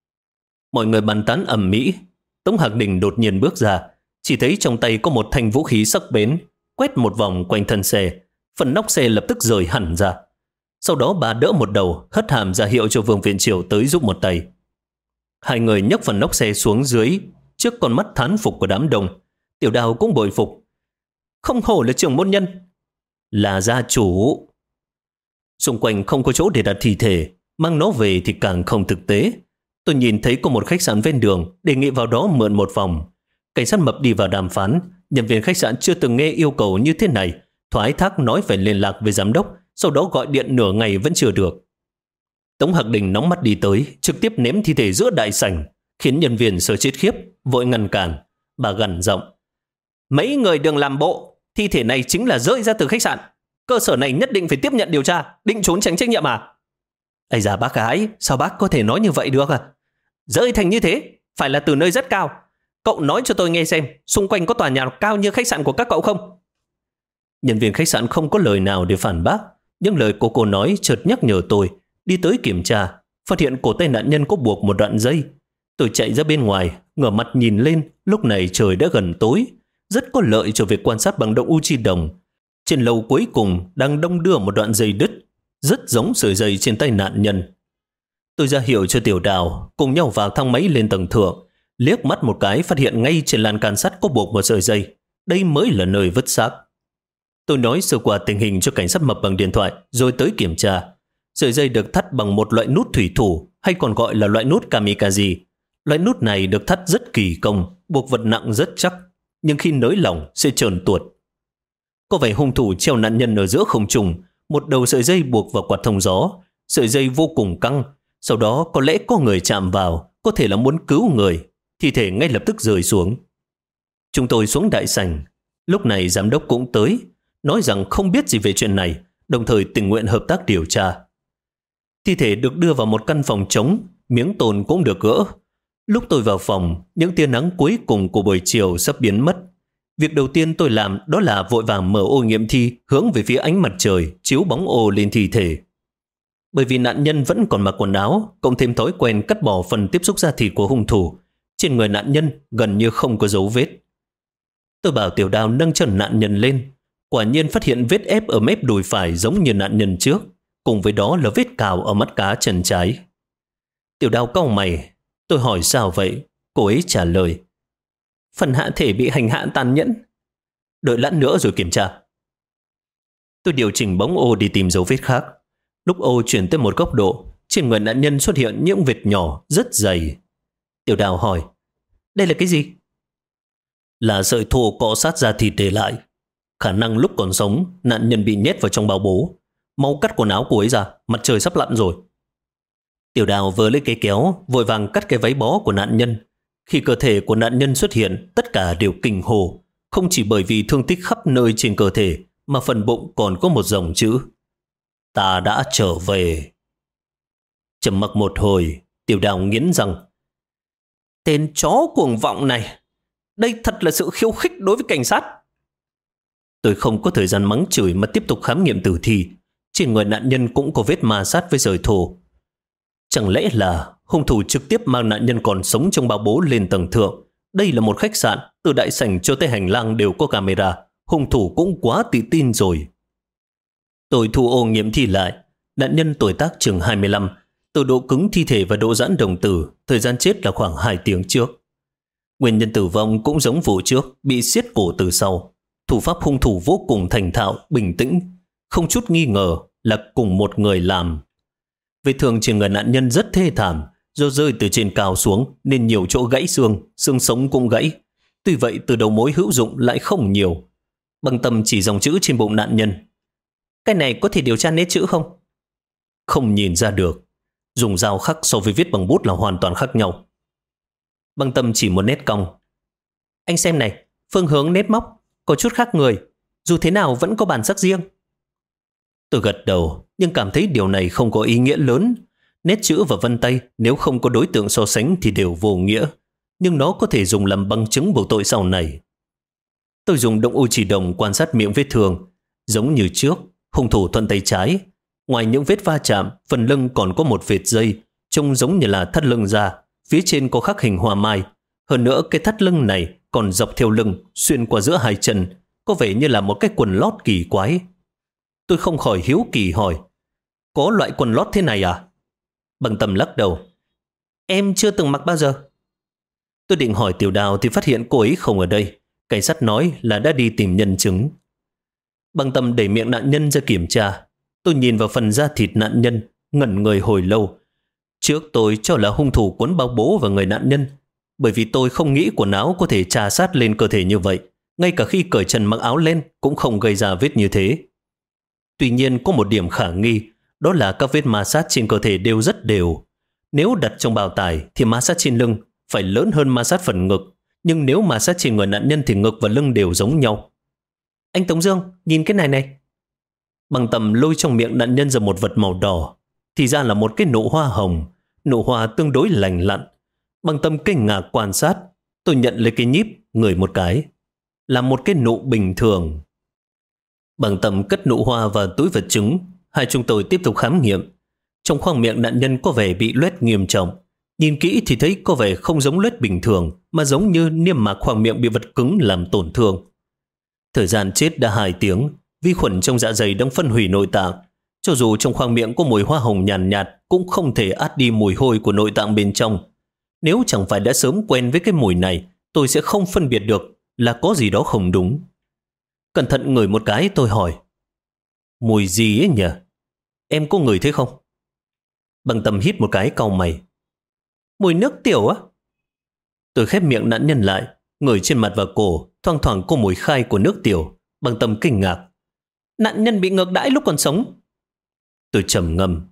Mọi người bàn tán ầm ĩ. Tống Hạc Đình đột nhiên bước ra, chỉ thấy trong tay có một thanh vũ khí sắc bén, quét một vòng quanh thân xe, phần nóc xe lập tức rời hẳn ra. Sau đó bà đỡ một đầu, hất hàm ra hiệu cho Vương Viện Triều tới giúp một tay. Hai người nhấc phần nóc xe xuống dưới, trước con mắt thán phục của đám đông. Tiểu Đào cũng bội phục. Không hổ là trưởng môn nhân, là gia chủ. Xung quanh không có chỗ để đặt thi thể, mang nó về thì càng không thực tế. Tôi nhìn thấy có một khách sạn ven đường, đề nghị vào đó mượn một phòng. Cảnh sát mập đi vào đàm phán, nhân viên khách sạn chưa từng nghe yêu cầu như thế này, thoái thác nói phải liên lạc với giám đốc, sau đó gọi điện nửa ngày vẫn chưa được. Tống Hạc Đình nóng mắt đi tới, trực tiếp ném thi thể giữa đại sảnh, khiến nhân viên sợ chết khiếp, vội ngăn cản. Bà gằn giọng. Mấy người đừng làm bộ, thi thể này chính là rơi ra từ khách sạn. Cơ sở này nhất định phải tiếp nhận điều tra, định trốn tránh trách nhiệm à? Ây da bác gái, sao bác có thể nói như vậy được à? Rơi thành như thế, phải là từ nơi rất cao. Cậu nói cho tôi nghe xem, xung quanh có tòa nhà cao như khách sạn của các cậu không? Nhân viên khách sạn không có lời nào để phản bác, nhưng lời của cô nói chợt nhắc nhở tôi. Đi tới kiểm tra, phát hiện cổ tay nạn nhân có buộc một đoạn dây. Tôi chạy ra bên ngoài, ngửa mặt nhìn lên, lúc này trời đã gần tối, rất có lợi cho việc quan sát bằng động u chi đồng. Trên lầu cuối cùng đang đong đưa một đoạn dây đứt, rất giống sợi dây trên tay nạn nhân. Tôi ra hiệu cho Tiểu Đào cùng nhau vào thang máy lên tầng thượng, liếc mắt một cái phát hiện ngay trên lan can sắt có buộc một sợi dây. Đây mới là nơi vứt xác. Tôi nói sơ qua tình hình cho cảnh sát mập bằng điện thoại, rồi tới kiểm tra. Sợi dây được thắt bằng một loại nút thủy thủ, hay còn gọi là loại nút kamikaze. Loại nút này được thắt rất kỳ công, buộc vật nặng rất chắc, nhưng khi nới lỏng sẽ trơn tuột. Có vẻ hung thủ treo nạn nhân ở giữa không trung, một đầu sợi dây buộc vào quạt thông gió. Sợi dây vô cùng căng, sau đó có lẽ có người chạm vào, có thể là muốn cứu người. Thi thể ngay lập tức rơi xuống. Chúng tôi xuống đại sảnh. Lúc này giám đốc cũng tới, nói rằng không biết gì về chuyện này, đồng thời tình nguyện hợp tác điều tra. Thi thể được đưa vào một căn phòng trống, miếng tôn cũng được gỡ. Lúc tôi vào phòng, những tia nắng cuối cùng của buổi chiều sắp biến mất. Việc đầu tiên tôi làm đó là vội vàng mở ô nghiệm thi hướng về phía ánh mặt trời, chiếu bóng ô lên thi thể. Bởi vì nạn nhân vẫn còn mặc quần áo, cộng thêm thói quen cắt bỏ phần tiếp xúc da thịt của hung thủ, trên người nạn nhân gần như không có dấu vết. Tôi bảo Tiểu Đào nâng chân nạn nhân lên, quả nhiên phát hiện vết ép ở mép đùi phải giống như nạn nhân trước, cùng với đó là vết cào ở mắt cá chân trái. Tiểu Đào cau mày, tôi hỏi sao vậy? Cô ấy trả lời, phần hạ thể bị hành hạ tàn nhẫn. Đợi lát nữa rồi kiểm tra. Tôi điều chỉnh bóng ô đi tìm dấu vết khác. Lúc ô chuyển tới một góc độ, trên người nạn nhân xuất hiện những vết nhỏ rất dày. Tiểu Đào hỏi, đây là cái gì? Là sợi thô cọ sát da thịt để lại. Khả năng lúc còn sống, nạn nhân bị nhét vào trong bao bố. Mau cắt quần áo cô ấy ra, mặt trời sắp lặn rồi. Tiểu Đào vừa lấy cây kéo, vội vàng cắt cái váy bó của nạn nhân. Khi cơ thể của nạn nhân xuất hiện, tất cả đều kinh hô, không chỉ bởi vì thương tích khắp nơi trên cơ thể, mà phần bụng còn có một dòng chữ: ta đã trở về. Trầm mặc một hồi, Tiểu Đào nghiến răng, tên chó cuồng vọng này, đây thật là sự khiêu khích đối với cảnh sát. Tôi không có thời gian mắng chửi mà tiếp tục khám nghiệm tử thi. Trên người nạn nhân cũng có vết ma sát với sợi thô. Chẳng lẽ là hung thủ trực tiếp mang nạn nhân còn sống trong bao bố lên tầng thượng? Đây là một khách sạn, từ đại sảnh cho tới hành lang đều có camera. Hung thủ cũng quá tự tin rồi. Tôi thu ô nghiệm thi lại. Nạn nhân tuổi tác chừng 25. Từ độ cứng thi thể và độ giãn đồng tử, thời gian chết là khoảng 2 tiếng trước. Nguyên nhân tử vong cũng giống vụ trước, bị siết cổ từ sau. Thủ pháp hung thủ vô cùng thành thạo, bình tĩnh, không chút nghi ngờ là cùng một người làm. Vết thương trên người nạn nhân rất thê thảm, do rơi từ trên cao xuống nên nhiều chỗ gãy xương, xương sống cũng gãy. Tuy vậy từ đầu mối hữu dụng lại không nhiều. Băng Tâm chỉ dòng chữ trên bụng nạn nhân. Cái này có thể điều tra nét chữ không? Không nhìn ra được. Dùng dao khắc so với viết bằng bút là hoàn toàn khác nhau. Băng Tâm chỉ một nét cong. Anh xem này, phương hướng nét móc có chút khác người, dù thế nào vẫn có bản sắc riêng. Tôi gật đầu, nhưng cảm thấy điều này không có ý nghĩa lớn. Nét chữ và vân tay nếu không có đối tượng so sánh thì đều vô nghĩa, nhưng nó có thể dùng làm bằng chứng buộc tội sau này. Tôi dùng động u chỉ đồng quan sát miệng vết thương. Giống như trước, hung thủ thuận tay trái. Ngoài những vết va chạm, phần lưng còn có một vệt dây, trông giống như là thắt lưng ra. Phía trên có khắc hình hoa mai. Hơn nữa, cái thắt lưng này còn dọc theo lưng, xuyên qua giữa hai chân, có vẻ như là một cái quần lót kỳ quái. Tôi không khỏi hiếu kỳ hỏi, có loại quần lót thế này à? Bằng Tâm lắc đầu, em chưa từng mặc bao giờ. Tôi định hỏi Tiểu Đào thì phát hiện cô ấy không ở đây. Cảnh sát nói là đã đi tìm nhân chứng. Bằng Tâm đẩy miệng nạn nhân ra kiểm tra. Tôi nhìn vào phần da thịt nạn nhân, ngẩn người hồi lâu. Trước tôi cho là hung thủ cuốn bao bố vào người nạn nhân, bởi vì tôi không nghĩ quần áo có thể trà sát lên cơ thể như vậy. Ngay cả khi cởi trần mặc áo lên cũng không gây ra vết như thế. Tuy nhiên có một điểm khả nghi, đó là các vết ma sát trên cơ thể đều rất đều. Nếu đặt trong bào tải thì ma sát trên lưng phải lớn hơn ma sát phần ngực, nhưng nếu ma sát trên người nạn nhân thì ngực và lưng đều giống nhau. Anh Tống Dương, nhìn cái này này. Bằng Tầm lôi trong miệng nạn nhân ra một vật màu đỏ, thì ra là một cái nụ hoa hồng, nụ hoa tương đối lành lặn. Bằng Tâm kinh ngạc quan sát, tôi nhận lấy cái nhíp, ngửi một cái, là một cái nụ bình thường. Bằng Tâm cất nụ hoa vào túi vật chứng. Hai chúng tôi tiếp tục khám nghiệm. Trong khoang miệng nạn nhân có vẻ bị loét nghiêm trọng. Nhìn kỹ thì thấy có vẻ không giống loét bình thường, mà giống như niêm mạc khoang miệng bị vật cứng làm tổn thương. Thời gian chết đã 2 tiếng. Vi khuẩn trong dạ dày đang phân hủy nội tạng. Cho dù trong khoang miệng có mùi hoa hồng nhàn nhạt, cũng không thể át đi mùi hôi của nội tạng bên trong. Nếu chẳng phải đã sớm quen với cái mùi này, tôi sẽ không phân biệt được là có gì đó không đúng. Cẩn thận ngửi một cái, tôi hỏi, mùi gì ấy nhỉ? Em có ngửi thấy không? Bằng Tâm hít một cái, cau mày. Mùi nước tiểu á? Tôi khép miệng nạn nhân lại, ngửi trên mặt và cổ, thoang thoảng có mùi khai của nước tiểu. Bằng Tâm kinh ngạc. Nạn nhân bị ngược đãi lúc còn sống. Tôi trầm ngâm.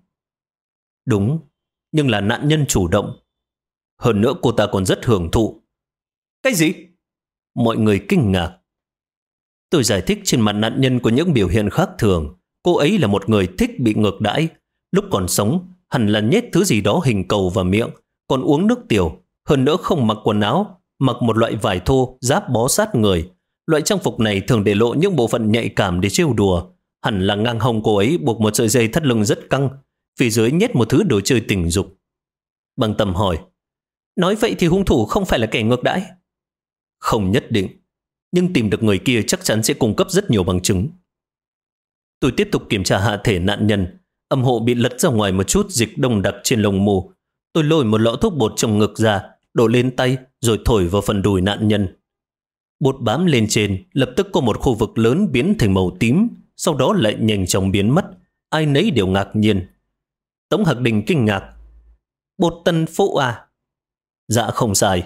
Đúng, nhưng là nạn nhân chủ động. Hơn nữa cô ta còn rất hưởng thụ. Cái gì? Mọi người kinh ngạc. Tôi giải thích trên mặt nạn nhân có những biểu hiện khác thường. Cô ấy là một người thích bị ngược đãi. Lúc còn sống, hẳn là nhét thứ gì đó hình cầu vào miệng, còn uống nước tiểu. Hơn nữa không mặc quần áo, mặc một loại vải thô giáp bó sát người. Loại trang phục này thường để lộ những bộ phận nhạy cảm để trêu đùa. Hẳn là ngang hông cô ấy buộc một sợi dây thắt lưng rất căng, phía dưới nhét một thứ đồ chơi tình dục. Bằng Tâm hỏi, nói vậy thì hung thủ không phải là kẻ ngược đãi? Không nhất định, nhưng tìm được người kia chắc chắn sẽ cung cấp rất nhiều bằng chứng. Tôi tiếp tục kiểm tra hạ thể nạn nhân. Âm hộ bị lật ra ngoài một chút dịch đông đặc trên lông mù. Tôi lôi một lọ thuốc bột trong ngực ra, đổ lên tay rồi thổi vào phần đùi nạn nhân. Bột bám lên trên, lập tức có một khu vực lớn biến thành màu tím, sau đó lại nhanh chóng biến mất. Ai nấy đều ngạc nhiên. Tống Hạc Đình kinh ngạc. Bột tân phụ à? Dạ không sai.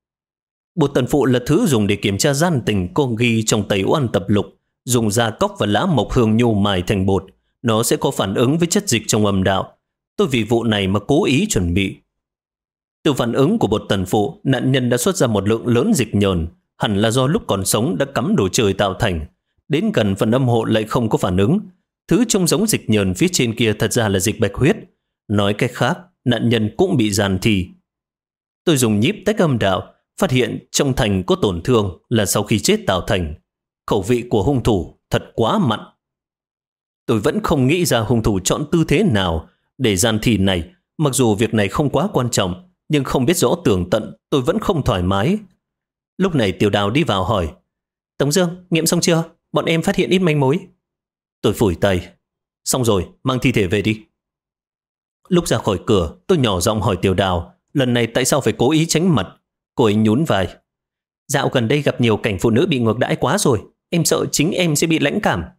Bột tân phụ là thứ dùng để kiểm tra gian tình cô ghi trong Tây Oan tập lục. Dùng da cóc và lá mộc hương nhu mài thành bột. Nó sẽ có phản ứng với chất dịch trong âm đạo. Tôi vì vụ này mà cố ý chuẩn bị. Từ phản ứng của bột tần phụ, nạn nhân đã xuất ra một lượng lớn dịch nhờn. Hẳn là do lúc còn sống đã cắm đồ chơi tạo thành. Đến gần phần âm hộ lại không có phản ứng. Thứ trông giống dịch nhờn phía trên kia thật ra là dịch bạch huyết. Nói cách khác, nạn nhân cũng bị giàn thi. Tôi dùng nhíp tách âm đạo, phát hiện trong thành có tổn thương là sau khi chết tạo thành. Khẩu vị của hung thủ thật quá mặn. Tôi vẫn không nghĩ ra hung thủ chọn tư thế nào để gian thi này. Mặc dù việc này không quá quan trọng, nhưng không biết rõ tường tận, tôi vẫn không thoải mái. Lúc này Tiểu Đào đi vào hỏi, Tống Dương, nghiệm xong chưa? Bọn em phát hiện ít manh mối. Tôi phủi tay. Xong rồi, mang thi thể về đi. Lúc ra khỏi cửa, tôi nhỏ giọng hỏi Tiểu Đào, lần này tại sao phải cố ý tránh mặt? Cô ấy nhún vai. Dạo gần đây gặp nhiều cảnh phụ nữ bị ngược đãi quá rồi. Em sợ chính em sẽ bị lãnh cảm.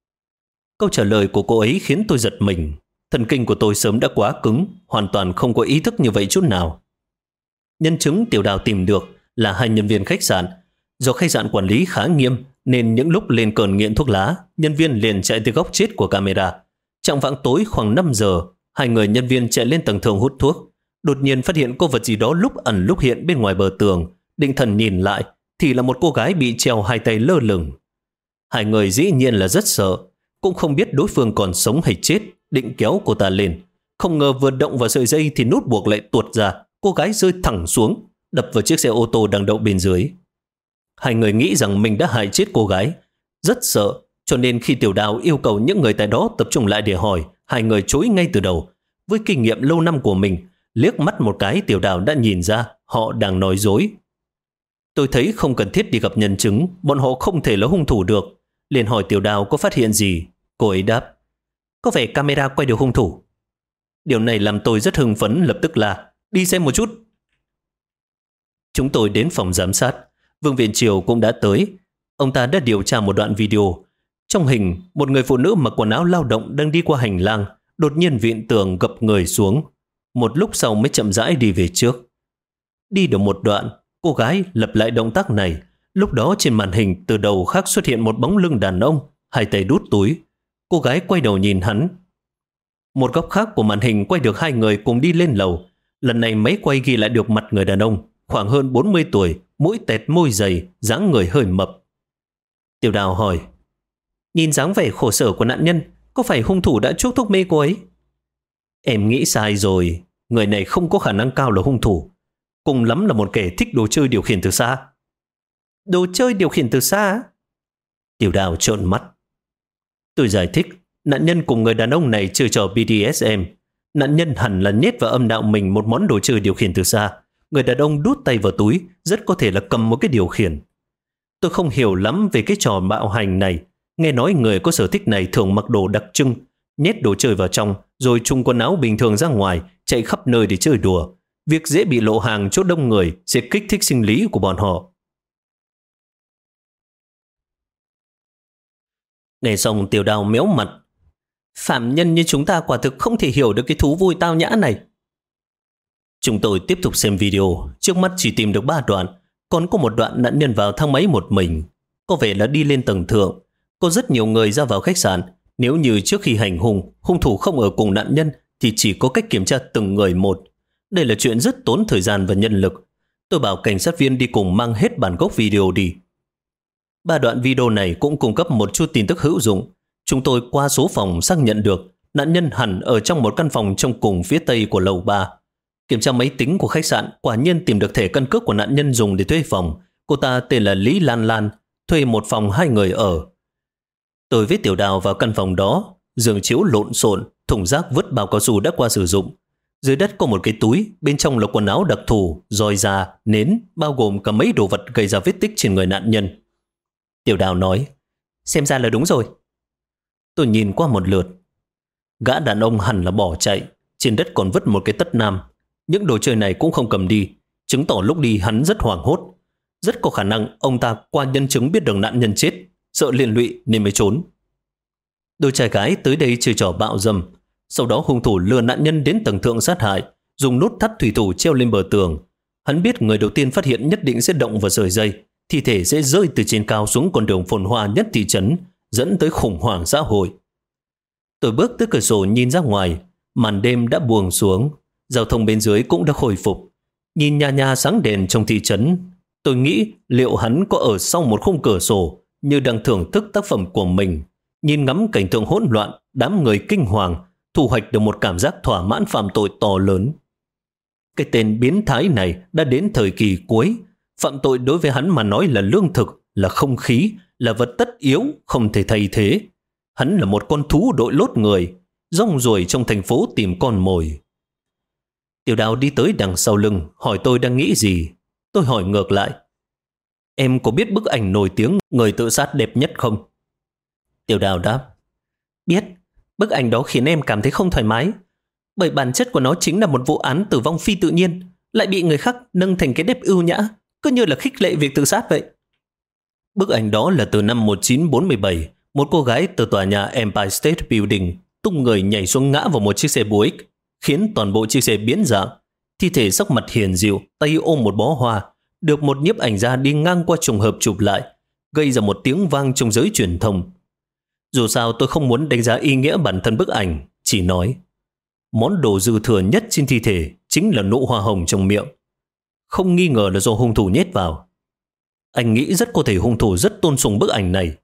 Câu trả lời của cô ấy khiến tôi giật mình. Thần kinh của tôi sớm đã quá cứng, hoàn toàn không có ý thức như vậy chút nào. Nhân chứng Tiểu Đào tìm được là 2 nhân viên khách sạn. Do khách sạn quản lý khá nghiêm, nên những lúc lên cơn nghiện thuốc lá, nhân viên liền chạy tới góc chết của camera. Trạng vạng tối khoảng 5 giờ, 2 người nhân viên chạy lên tầng thượng hút thuốc. Đột nhiên phát hiện có vật gì đó lúc ẩn lúc hiện bên ngoài bờ tường. Định thần nhìn lại, thì là một cô gái bị treo 2 tay lơ lửng. 2 người dĩ nhiên là rất sợ. cũng không biết đối phương còn sống hay chết, định kéo cô ta lên. Không ngờ vừa động vào sợi dây thì nút buộc lại tuột ra, cô gái rơi thẳng xuống, đập vào chiếc xe ô tô đang đậu bên dưới. Hai người nghĩ rằng mình đã hại chết cô gái, rất sợ, cho nên khi Tiểu Đào yêu cầu những người tại đó tập trung lại để hỏi, hai người chối ngay từ đầu. Với kinh nghiệm lâu năm của mình, liếc mắt một cái Tiểu Đào đã nhìn ra họ đang nói dối. Tôi thấy không cần thiết đi gặp nhân chứng, bọn họ không thể là hung thủ được. Liền hỏi Tiểu Đào có phát hiện gì. Cô ấy đáp, có vẻ camera quay được hung thủ. Điều này làm tôi rất hưng phấn, lập tức là đi xem một chút. Chúng tôi đến phòng giám sát. Vương Viện Triều cũng đã tới. Ông ta đã điều tra một đoạn video. Trong hình, một người phụ nữ mặc quần áo lao động đang đi qua hành lang, đột nhiên Viện Tường gập người xuống. Một lúc sau mới chậm rãi đi về trước. Đi được một đoạn, cô gái lặp lại động tác này. Lúc đó trên màn hình từ đầu khác xuất hiện một bóng lưng đàn ông, hai tay đút túi. Cô gái quay đầu nhìn hắn. Một góc khác của màn hình quay được hai người cùng đi lên lầu. Lần này máy quay ghi lại được mặt người đàn ông, khoảng hơn 40 tuổi, mũi tẹt môi dày, dáng người hơi mập. Tiểu Đào hỏi, nhìn dáng vẻ khổ sở của nạn nhân, có phải hung thủ đã chuốc thuốc mê cô ấy? Em nghĩ sai rồi, người này không có khả năng cao là hung thủ. Cùng lắm là một kẻ thích đồ chơi điều khiển từ xa. Đồ chơi điều khiển từ xa? Tiểu Đào trợn mắt. Tôi giải thích, nạn nhân cùng người đàn ông này chơi trò BDSM. Nạn nhân hẳn là nhét vào âm đạo mình một món đồ chơi điều khiển từ xa. Người đàn ông đút tay vào túi, rất có thể là cầm một cái điều khiển. Tôi không hiểu lắm về cái trò bạo hành này. Nghe nói người có sở thích này thường mặc đồ đặc trưng, nhét đồ chơi vào trong, rồi chung quần áo bình thường ra ngoài, chạy khắp nơi để chơi đùa. Việc dễ bị lộ hàng chỗ đông người sẽ kích thích sinh lý của bọn họ. Nghe xong Tiểu Đào méo mặt. Phạm nhân như chúng ta quả thực không thể hiểu được cái thú vui tao nhã này. Chúng tôi tiếp tục xem video. Trước mắt chỉ tìm được 3 đoạn. Còn có một đoạn nạn nhân vào thang máy một mình. Có vẻ là đi lên tầng thượng. Có rất nhiều người ra vào khách sạn. Nếu như trước khi hành hung, hung thủ không ở cùng nạn nhân thì chỉ có cách kiểm tra từng người một. Đây là chuyện rất tốn thời gian và nhân lực. Tôi bảo cảnh sát viên đi cùng mang hết bản gốc video đi. 3 đoạn video này cũng cung cấp một chút tin tức hữu dụng. Chúng tôi qua số phòng xác nhận được nạn nhân hẳn ở trong một căn phòng trong cùng phía tây của lầu 3. Kiểm tra máy tính của khách sạn, quả nhiên tìm được thẻ căn cước của nạn nhân dùng để thuê phòng. Cô ta tên là Lý Lan Lan, thuê một phòng 2 người ở. Tôi với Tiểu Đào vào căn phòng đó, giường chiếu lộn xộn, thùng rác vứt bao cao su đã qua sử dụng. Dưới đất có một cái túi, bên trong là quần áo đặc thù, roi da, nến, bao gồm cả mấy đồ vật gây ra vết tích trên người nạn nhân. Tiểu Đào nói, xem ra là đúng rồi. Tôi nhìn qua một lượt. Gã đàn ông hẳn là bỏ chạy, trên đất còn vứt một cái tất nam. Những đồ chơi này cũng không cầm đi, chứng tỏ lúc đi hắn rất hoảng hốt. Rất có khả năng ông ta qua nhân chứng biết được nạn nhân chết, sợ liên lụy nên mới trốn. Đôi trai gái tới đây chơi trò bạo dâm. Sau đó hung thủ lừa nạn nhân đến tầng thượng sát hại, dùng nút thắt thủy thủ treo lên bờ tường. Hắn biết người đầu tiên phát hiện nhất định sẽ động vào sợi dây, thi thể sẽ rơi từ trên cao xuống con đường phồn hoa nhất thị trấn, dẫn tới khủng hoảng xã hội. Tôi bước tới cửa sổ nhìn ra ngoài, màn đêm đã buông xuống, giao thông bên dưới cũng đã khôi phục. Nhìn nhà nhà sáng đèn trong thị trấn, tôi nghĩ liệu hắn có ở sau một khung cửa sổ như đang thưởng thức tác phẩm của mình, nhìn ngắm cảnh tượng hỗn loạn, đám người kinh hoàng, thu hoạch được một cảm giác thỏa mãn phạm tội to lớn. Cái tên biến thái này đã đến thời kỳ cuối. Phạm tội đối với hắn mà nói là lương thực, là không khí, là vật tất yếu, không thể thay thế. Hắn là một con thú đội lốt người, rong ruổi trong thành phố tìm con mồi. Tiểu Đào đi tới đằng sau lưng, hỏi tôi đang nghĩ gì. Tôi hỏi ngược lại, em có biết bức ảnh nổi tiếng người tự sát đẹp nhất không? Tiểu Đào đáp, biết. Bức ảnh đó khiến em cảm thấy không thoải mái, bởi bản chất của nó chính là một vụ án tử vong phi tự nhiên, lại bị người khác nâng thành cái đẹp ưu nhã, cứ như là khích lệ việc tự sát vậy. Bức ảnh đó là từ năm 1947, một cô gái từ tòa nhà Empire State Building tung người nhảy xuống ngã vào một chiếc xe Buick, khiến toàn bộ chiếc xe biến dạng. Thi thể sắc mặt hiền dịu, tay ôm một bó hoa, được một nhiếp ảnh gia đi ngang qua trùng hợp chụp lại, gây ra một tiếng vang trong giới truyền thông. Dù sao tôi không muốn đánh giá ý nghĩa bản thân bức ảnh, chỉ nói món đồ dư thừa nhất trên thi thể chính là nụ hoa hồng trong miệng. Không nghi ngờ là do hung thủ nhét vào. Anh nghĩ rất có thể hung thủ rất tôn sùng bức ảnh này.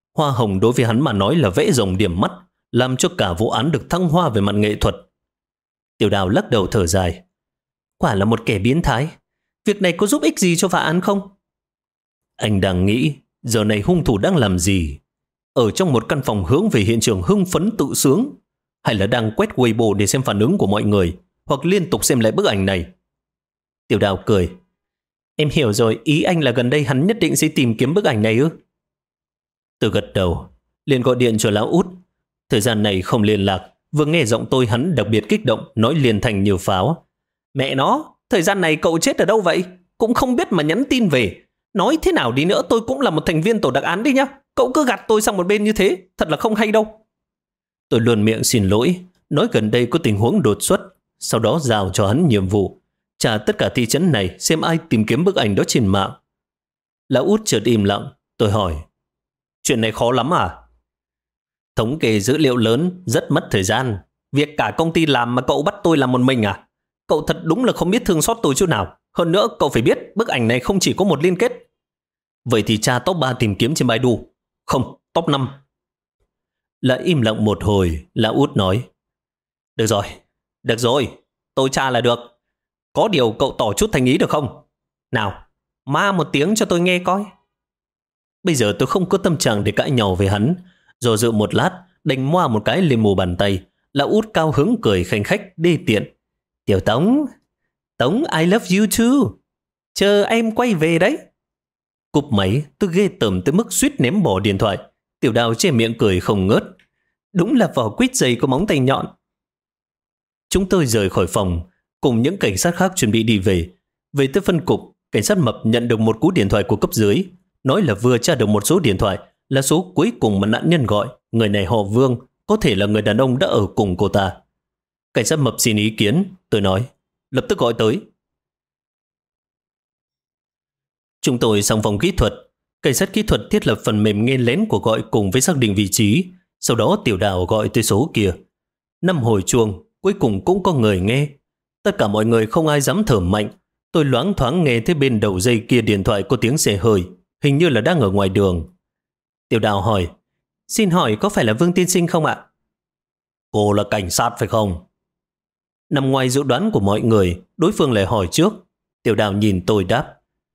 Hoa hồng đối với hắn mà nói là vẽ rồng điểm mắt, làm cho cả vụ án được thăng hoa về mặt nghệ thuật. Tiểu Đào lắc đầu thở dài. Quả là một kẻ biến thái. Việc này có giúp ích gì cho phá án không? Anh đang nghĩ, giờ này hung thủ đang làm gì? Ở trong một căn phòng hướng về hiện trường hưng phấn tự sướng, hay là đang quét Weibo để xem phản ứng của mọi người, hoặc liên tục xem lại bức ảnh này? Tiểu Đào cười. Em hiểu rồi, ý anh là gần đây hắn nhất định sẽ tìm kiếm bức ảnh này ư? Tôi gật đầu, liền gọi điện cho lão Út. Thời gian này không liên lạc, vừa nghe giọng tôi hắn đặc biệt kích động, nói liền thành nhiều pháo. Mẹ nó, thời gian này cậu chết ở đâu vậy? Cũng không biết mà nhắn tin về. Nói thế nào đi nữa tôi cũng là một thành viên tổ đặc án đi nhá. Cậu cứ gạt tôi sang một bên như thế, thật là không hay đâu. Tôi luôn miệng xin lỗi, nói gần đây có tình huống đột xuất, sau đó giao cho hắn nhiệm vụ trả tất cả thị trấn này xem ai tìm kiếm bức ảnh đó trên mạng. Lão Út chợt im lặng, tôi hỏi. Chuyện này khó lắm à? Thống kê dữ liệu lớn rất mất thời gian. Việc cả công ty làm mà cậu bắt tôi làm một mình à? Cậu thật đúng là không biết thương xót tôi chút nào. Hơn nữa cậu phải biết bức ảnh này không chỉ có một liên kết. Vậy thì tra top 3 tìm kiếm trên Baidu. Không, top 5. Lại im lặng một hồi, lão Út nói. Được rồi, tôi tra là được. Có điều cậu tỏ chút thành ý được không? Nào, ma một tiếng cho tôi nghe coi. Bây giờ tôi không có tâm trạng để cãi nhau với hắn. Do dự một lát, đành moa một cái lên mu bàn tay. Lão Út cao hứng cười khanh khách đê tiện. Tiểu Tống, I love you too. Chờ em quay về đấy. Cúp máy, tôi ghê tởm tới mức suýt ném bỏ điện thoại. Tiểu Đào che miệng cười không ngớt. Đúng là vỏ quýt dày có móng tay nhọn. Chúng tôi rời khỏi phòng, cùng những cảnh sát khác chuẩn bị đi về. Về tới phân cục, cảnh sát Mập nhận được một cú điện thoại của cấp dưới, nói là vừa tra được một số điện thoại, là số cuối cùng mà nạn nhân gọi. Người này họ Vương, có thể là người đàn ông đã ở cùng cô ta. Cảnh sát Mập xin ý kiến, tôi nói, lập tức gọi tới. Chúng tôi sang phòng kỹ thuật. Cảnh sát kỹ thuật thiết lập phần mềm nghe lén cuộc gọi cùng với xác định vị trí. Sau đó Tiểu Đào gọi tới số kia. 5 hồi chuông, cuối cùng cũng có người nghe. Tất cả mọi người không ai dám thở mạnh. Tôi loáng thoáng nghe thấy bên đầu dây kia điện thoại có tiếng xe hơi, hình như là đang ở ngoài đường. Tiểu Đào hỏi, xin hỏi có phải là Vương tiên sinh không ạ? Cô là cảnh sát phải không? Nằm ngoài dự đoán của mọi người, đối phương lại hỏi trước. Tiểu Đào nhìn tôi đáp.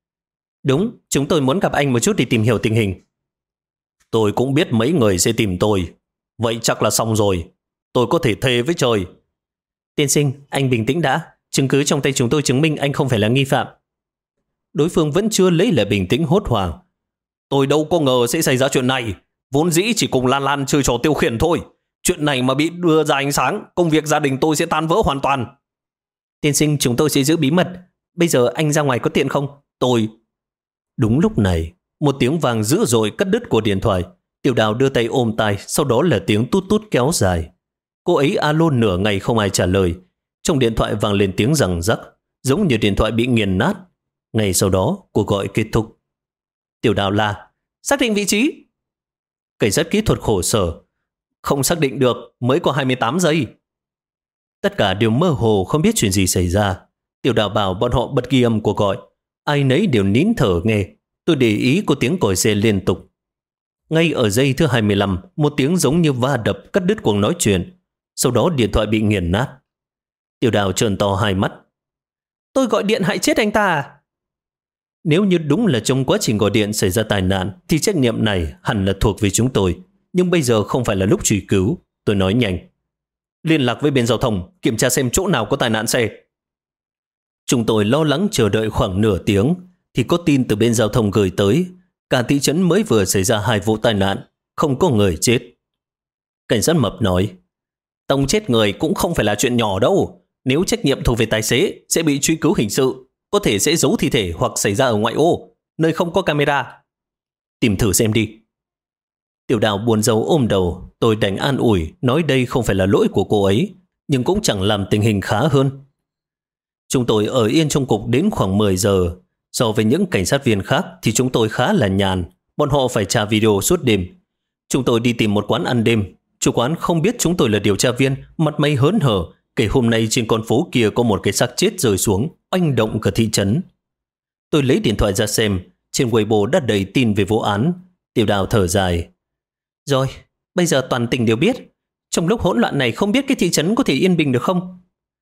Đúng, chúng tôi muốn gặp anh một chút để tìm hiểu tình hình. Tôi cũng biết mấy người sẽ tìm tôi. Vậy chắc là xong rồi. Tôi có thể thề với trời. Tiên sinh, anh bình tĩnh đã. Chứng cứ trong tay chúng tôi chứng minh anh không phải là nghi phạm. Đối phương vẫn chưa lấy lại bình tĩnh, hốt hoảng. Tôi đâu có ngờ sẽ xảy ra chuyện này. Vốn dĩ chỉ cùng Lan Lan chơi trò tiêu khiển thôi. Chuyện này mà bị đưa ra ánh sáng, công việc gia đình tôi sẽ tan vỡ hoàn toàn. Tiên sinh, chúng tôi sẽ giữ bí mật. Bây giờ anh ra ngoài có tiện không? Tôi... Đúng lúc này, một tiếng vang dữ dội cắt đứt của điện thoại. Tiểu Đào đưa tay ôm tai, sau đó là tiếng tút tút kéo dài. Cô ấy alo nửa ngày không ai trả lời. Trong điện thoại vang lên tiếng răng rắc, giống như điện thoại bị nghiền nát. Ngay sau đó, cuộc gọi kết thúc. Tiểu Đào la, xác định vị trí. Cảnh sát kỹ thuật khổ sở. Không xác định được, mới có 28 giây. Tất cả đều mơ hồ không biết chuyện gì xảy ra. Tiểu Đào bảo bọn họ bật ghi âm cuộc gọi. Ai nấy đều nín thở nghe. Tôi để ý có tiếng còi xe liên tục. Ngay ở giây thứ 25, một tiếng giống như va đập cắt đứt cuộc nói chuyện. Sau đó điện thoại bị nghiền nát. Tiểu Đào trợn to hai mắt. Tôi gọi điện hại chết anh ta à? Nếu như đúng là trong quá trình gọi điện xảy ra tai nạn thì trách nhiệm này hẳn là thuộc về chúng tôi. Nhưng bây giờ không phải là lúc truy cứu. Tôi nói nhanh. Liên lạc với bên giao thông, kiểm tra xem chỗ nào có tai nạn xe. Chúng tôi lo lắng chờ đợi khoảng nửa tiếng thì có tin từ bên giao thông gửi tới. Cả thị trấn mới vừa xảy ra 2 vụ tai nạn, không có người chết. Cảnh sát Mập nói, tông chết người cũng không phải là chuyện nhỏ đâu. Nếu trách nhiệm thuộc về tài xế sẽ bị truy cứu hình sự, có thể sẽ giấu thi thể hoặc xảy ra ở ngoại ô, nơi không có camera. Tìm thử xem đi. Tiểu Đào buồn rầu ôm đầu. Tôi đành an ủi, nói đây không phải là lỗi của cô ấy, nhưng cũng chẳng làm tình hình khá hơn. Chúng tôi ở yên trong cục đến khoảng 10 giờ. So với những cảnh sát viên khác thì chúng tôi khá là nhàn. Bọn họ phải tra video suốt đêm. Chúng tôi đi tìm một quán ăn đêm. Chủ quán không biết chúng tôi là điều tra viên, mặt mày hớn hở, kể hôm nay trên con phố kia có một cái xác chết rơi xuống, oanh động cả thị trấn. Tôi lấy điện thoại ra xem, trên Weibo đã đầy tin về vụ án. Tiểu Đào thở dài. Rồi, bây giờ toàn tỉnh đều biết. Trong lúc hỗn loạn này không biết cái thị trấn có thể yên bình được không?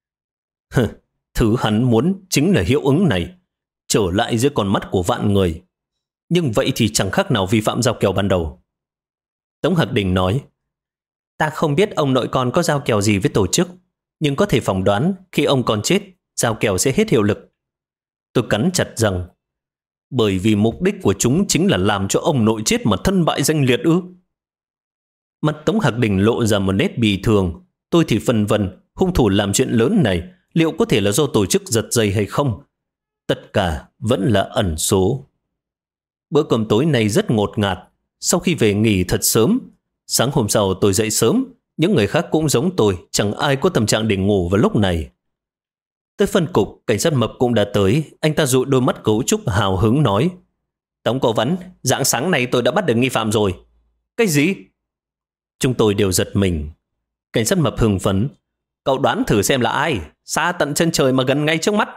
Thứ hắn muốn chính là hiệu ứng này, trở lại dưới con mắt của vạn người. Nhưng vậy thì chẳng khác nào vi phạm giao kèo ban đầu. Tống Hạc Đình nói, ta không biết ông nội con có giao kèo gì với tổ chức, nhưng có thể phỏng đoán khi ông con chết, giao kèo sẽ hết hiệu lực. Tôi cắn chặt rằng, bởi vì mục đích của chúng chính là làm cho ông nội chết mà thân bại danh liệt ư? Mặt Tống Hạc Đình lộ ra một nét bì thường. Tôi thì phân vân, hung thủ làm chuyện lớn này liệu có thể là do tổ chức giật dây hay không? Tất cả vẫn là ẩn số. Bữa cơm tối này rất ngột ngạt. Sau khi về nghỉ thật sớm, sáng hôm sau tôi dậy sớm. Những người khác cũng giống tôi, chẳng ai có tâm trạng để ngủ vào lúc này. Tới phân cục, cảnh sát Mập cũng đã tới. Anh ta dụi đôi mắt cấu trúc hào hứng nói, Tống cố vấn, rạng sáng nay tôi đã bắt được nghi phạm rồi. Cái gì? Chúng tôi đều giật mình. Cảnh sát Mập hưng phấn, cậu đoán thử xem là ai, xa tận chân trời mà gần ngay trước mắt.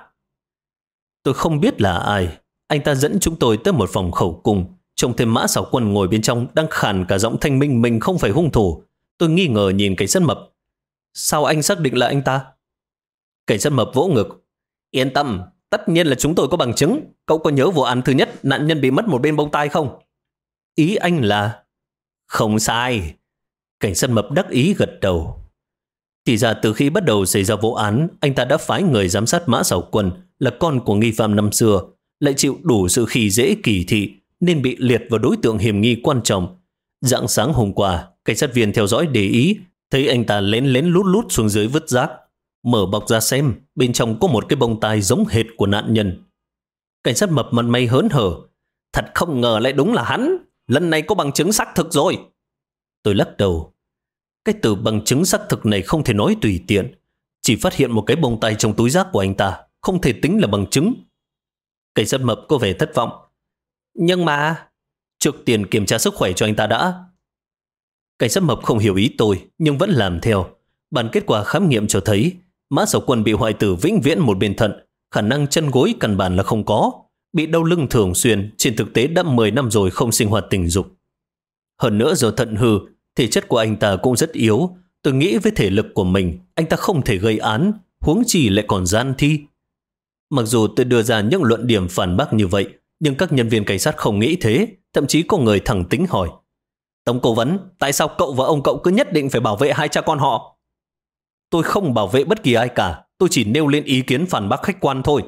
Tôi không biết là ai. Anh ta dẫn chúng tôi tới một phòng khẩu cung, trông thêm Mã Sảo Quân ngồi bên trong đang khàn cả giọng thanh minh mình không phải hung thủ. Tôi nghi ngờ nhìn cảnh sát Mập. Sao anh xác định là anh ta? Cảnh sát Mập vỗ ngực. Yên tâm, tất nhiên là chúng tôi có bằng chứng. Cậu có nhớ vụ án thứ nhất nạn nhân bị mất một bên bông tai không? Ý anh là... Không sai. Cảnh sát Mập đắc ý gật đầu. Thì ra từ khi bắt đầu xảy ra vụ án, anh ta đã phái người giám sát Mã Sảo Quân là con của nghi phạm năm xưa, lại chịu đủ sự khi dễ kỳ thị nên bị liệt vào đối tượng hiểm nghi quan trọng. Rạng sáng hôm qua, cảnh sát viên theo dõi để ý, thấy anh ta lén lén lút lút xuống dưới vứt rác. Mở bọc ra xem, bên trong có một cái bông tai giống hệt của nạn nhân. Cảnh sát Mập mặt mày hớn hở. Thật không ngờ lại đúng là hắn. Lần này có bằng chứng xác thực rồi. Tôi lắc đầu. Cái từ bằng chứng xác thực này không thể nói tùy tiện. Chỉ phát hiện một cái bông tai trong túi rác của anh ta, không thể tính là bằng chứng. Cảnh sát Mập có vẻ thất vọng. Nhưng mà... Trước tiên kiểm tra sức khỏe cho anh ta đã. Cảnh sát Mập không hiểu ý tôi, nhưng vẫn làm theo. Bản kết quả khám nghiệm cho thấy Mã Sảo Quân bị hoại tử vĩnh viễn một bên thận, khả năng chân gối căn bản là không có, bị đau lưng thường xuyên, trên thực tế đã 10 năm rồi không sinh hoạt tình dục. Hơn nữa do thận hư, thể chất của anh ta cũng rất yếu. Tôi nghĩ với thể lực của mình, anh ta không thể gây án, huống chi lại còn gian thi. Mặc dù tôi đưa ra những luận điểm phản bác như vậy, nhưng các nhân viên cảnh sát không nghĩ thế, thậm chí có người thẳng tính hỏi. Tống cố vấn, tại sao cậu và ông cậu cứ nhất định phải bảo vệ hai cha con họ? Tôi không bảo vệ bất kỳ ai cả, tôi chỉ nêu lên ý kiến phản bác khách quan thôi.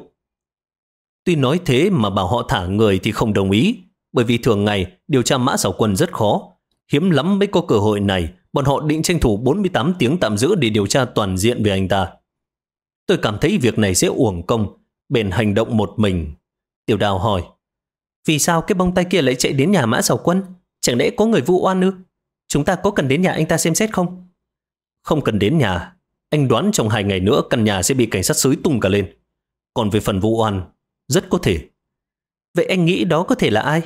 Tuy nói thế mà bảo họ thả người thì không đồng ý, bởi vì thường ngày điều tra Mã Sảo Quân rất khó. Hiếm lắm mới có cơ hội này, bọn họ định tranh thủ 48 tiếng tạm giữ để điều tra toàn diện về anh ta. Tôi cảm thấy việc này sẽ uổng công, bèn hành động một mình. Tiểu Đào hỏi, vì sao cái bông tai kia lại chạy đến nhà Mã Sảo Quân? Chẳng lẽ có người vu oan ư? Chúng ta có cần đến nhà anh ta xem xét không? Không cần đến nhà. Anh đoán trong 2 ngày nữa căn nhà sẽ bị cảnh sát xới tung cả lên. Còn về phần vu oan, rất có thể. Vậy anh nghĩ đó có thể là ai?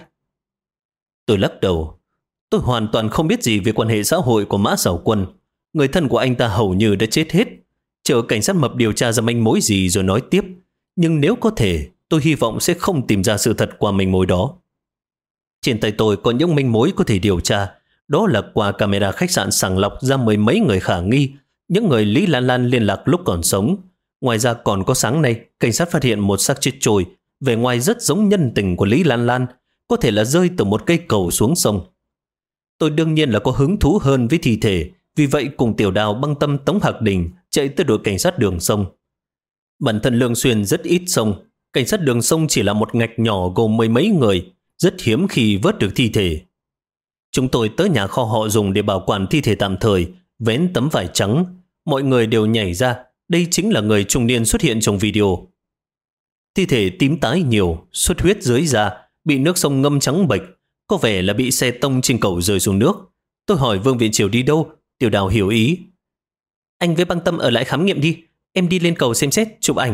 Tôi lắc đầu. Tôi hoàn toàn không biết gì về quan hệ xã hội của Mã Sảo Quân. Người thân của anh ta hầu như đã chết hết. Chờ cảnh sát Mập điều tra ra manh mối gì rồi nói tiếp. Nhưng nếu có thể, tôi hy vọng sẽ không tìm ra sự thật qua manh mối đó. Trên tay tôi có những manh mối có thể điều tra. Đó là qua camera khách sạn sàng lọc ra 10 mấy người khả nghi, những người Lý Lan Lan liên lạc lúc còn sống. Ngoài ra còn có sáng nay, cảnh sát phát hiện một xác chết trôi, vẻ ngoài rất giống nhân tình của Lý Lan Lan, có thể là rơi từ một cây cầu xuống sông. Tôi đương nhiên là có hứng thú hơn với thi thể, vì vậy cùng Tiểu Đào băng tâm Tống Hạc Đình chạy tới đội cảnh sát đường sông. Bản thân Lương Xuyên rất ít sông, cảnh sát đường sông chỉ là một ngạch nhỏ gồm 10 mấy người, rất hiếm khi vớt được thi thể. Chúng tôi tới nhà kho họ dùng để bảo quản thi thể tạm thời, vén tấm vải trắng. Mọi người đều nhảy ra, đây chính là người trung niên xuất hiện trong video. Thi thể tím tái nhiều, xuất huyết dưới da, bị nước sông ngâm trắng bệch, có vẻ là bị xe tông trên cầu rơi xuống nước. Tôi hỏi Vương Viện Triều đi đâu, Tiểu Đào hiểu ý. Anh với băng tâm ở lại khám nghiệm đi, em đi lên cầu xem xét, chụp ảnh.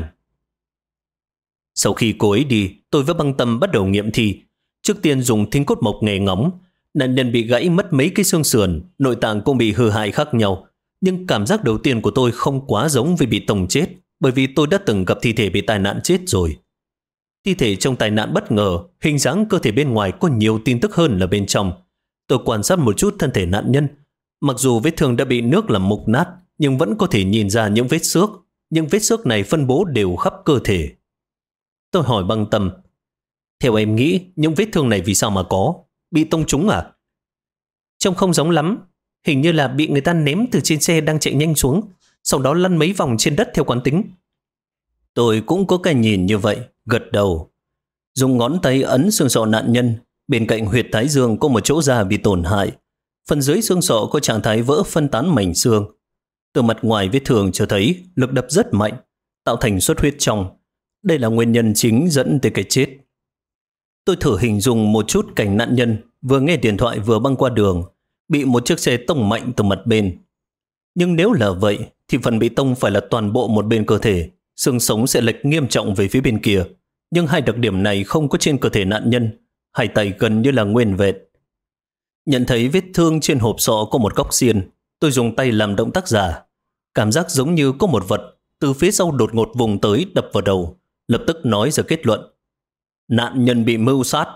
Sau khi cô ấy đi, tôi với băng tâm bắt đầu nghiệm thi. Trước tiên dùng thính cốt mộc nghe ngóng. Nạn nhân bị gãy mất mấy cái xương sườn, nội tạng cũng bị hư hại khác nhau. Nhưng cảm giác đầu tiên của tôi không quá giống với bị tông chết, bởi vì tôi đã từng gặp thi thể bị tai nạn chết rồi. Thi thể trong tai nạn bất ngờ, hình dáng cơ thể bên ngoài có nhiều tin tức hơn là bên trong. Tôi quan sát một chút thân thể nạn nhân. Mặc dù vết thương đã bị nước làm mục nát, nhưng vẫn có thể nhìn ra những vết xước. Những vết xước này phân bố đều khắp cơ thể. Tôi hỏi Băng Tâm, theo em nghĩ những vết thương này vì sao mà có? Bị tông trúng à? Trông không giống lắm. Hình như là bị người ta ném từ trên xe đang chạy nhanh xuống, sau đó lăn mấy vòng trên đất theo quán tính. Tôi cũng có cái nhìn như vậy, gật đầu. Dùng ngón tay ấn xương sọ nạn nhân. Bên cạnh huyệt thái dương có một chỗ da bị tổn hại. Phần dưới xương sọ có trạng thái vỡ phân tán mảnh xương. Từ mặt ngoài vết thương cho thấy lực đập rất mạnh, tạo thành xuất huyết trong. Đây là nguyên nhân chính dẫn tới cái chết. Tôi thử hình dung một chút cảnh nạn nhân vừa nghe điện thoại vừa băng qua đường, bị một chiếc xe tông mạnh từ mặt bên. Nhưng nếu là vậy, thì phần bị tông phải là toàn bộ một bên cơ thể, xương sống sẽ lệch nghiêm trọng về phía bên kia. Nhưng hai đặc điểm này không có trên cơ thể nạn nhân, hai tay gần như là nguyên vẹn. Nhận thấy vết thương trên hộp sọ có một góc xiên, tôi dùng tay làm động tác giả. Cảm giác giống như có một vật từ phía sau đột ngột vùng tới đập vào đầu, lập tức nói ra kết luận. Nạn nhân bị mưu sát.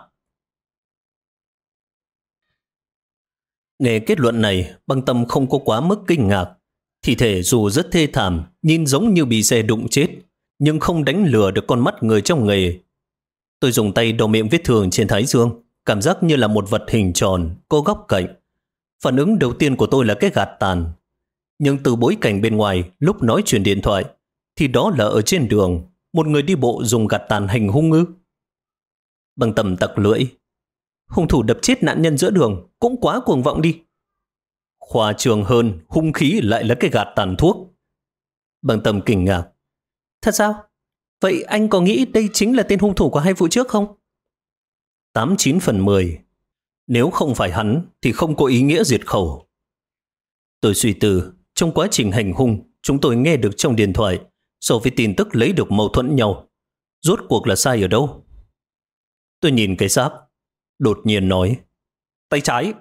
Nghe kết luận này, Băng Tâm không có quá mức kinh ngạc. Thi thể dù rất thê thảm, nhìn giống như bị xe đụng chết, nhưng không đánh lừa được con mắt người trong nghề. Tôi dùng tay đo miệng vết thương trên thái dương, cảm giác như là một vật hình tròn, có góc cạnh. Phản ứng đầu tiên của tôi là cái gạt tàn. Nhưng từ bối cảnh bên ngoài, lúc nói chuyện điện thoại, thì đó là ở trên đường, một người đi bộ dùng gạt tàn hành hung ư. Băng Tâm tặc lưỡi. Hung thủ đập chết nạn nhân giữa đường cũng quá cuồng vọng đi. Khoa trương hơn, hung khí lại là cái gạt tàn thuốc. Băng Tâm kinh ngạc. Thật sao? Vậy anh có nghĩ đây chính là tên hung thủ của hai vụ trước không? 89 phần 10. Nếu không phải hắn thì không có ý nghĩa diệt khẩu. Tôi suy tư, trong quá trình hành hung, chúng tôi nghe được trong điện thoại so với tin tức lấy được mâu thuẫn nhau. Rốt cuộc là sai ở đâu? Tôi nhìn cái xác, đột nhiên nói, tay trái.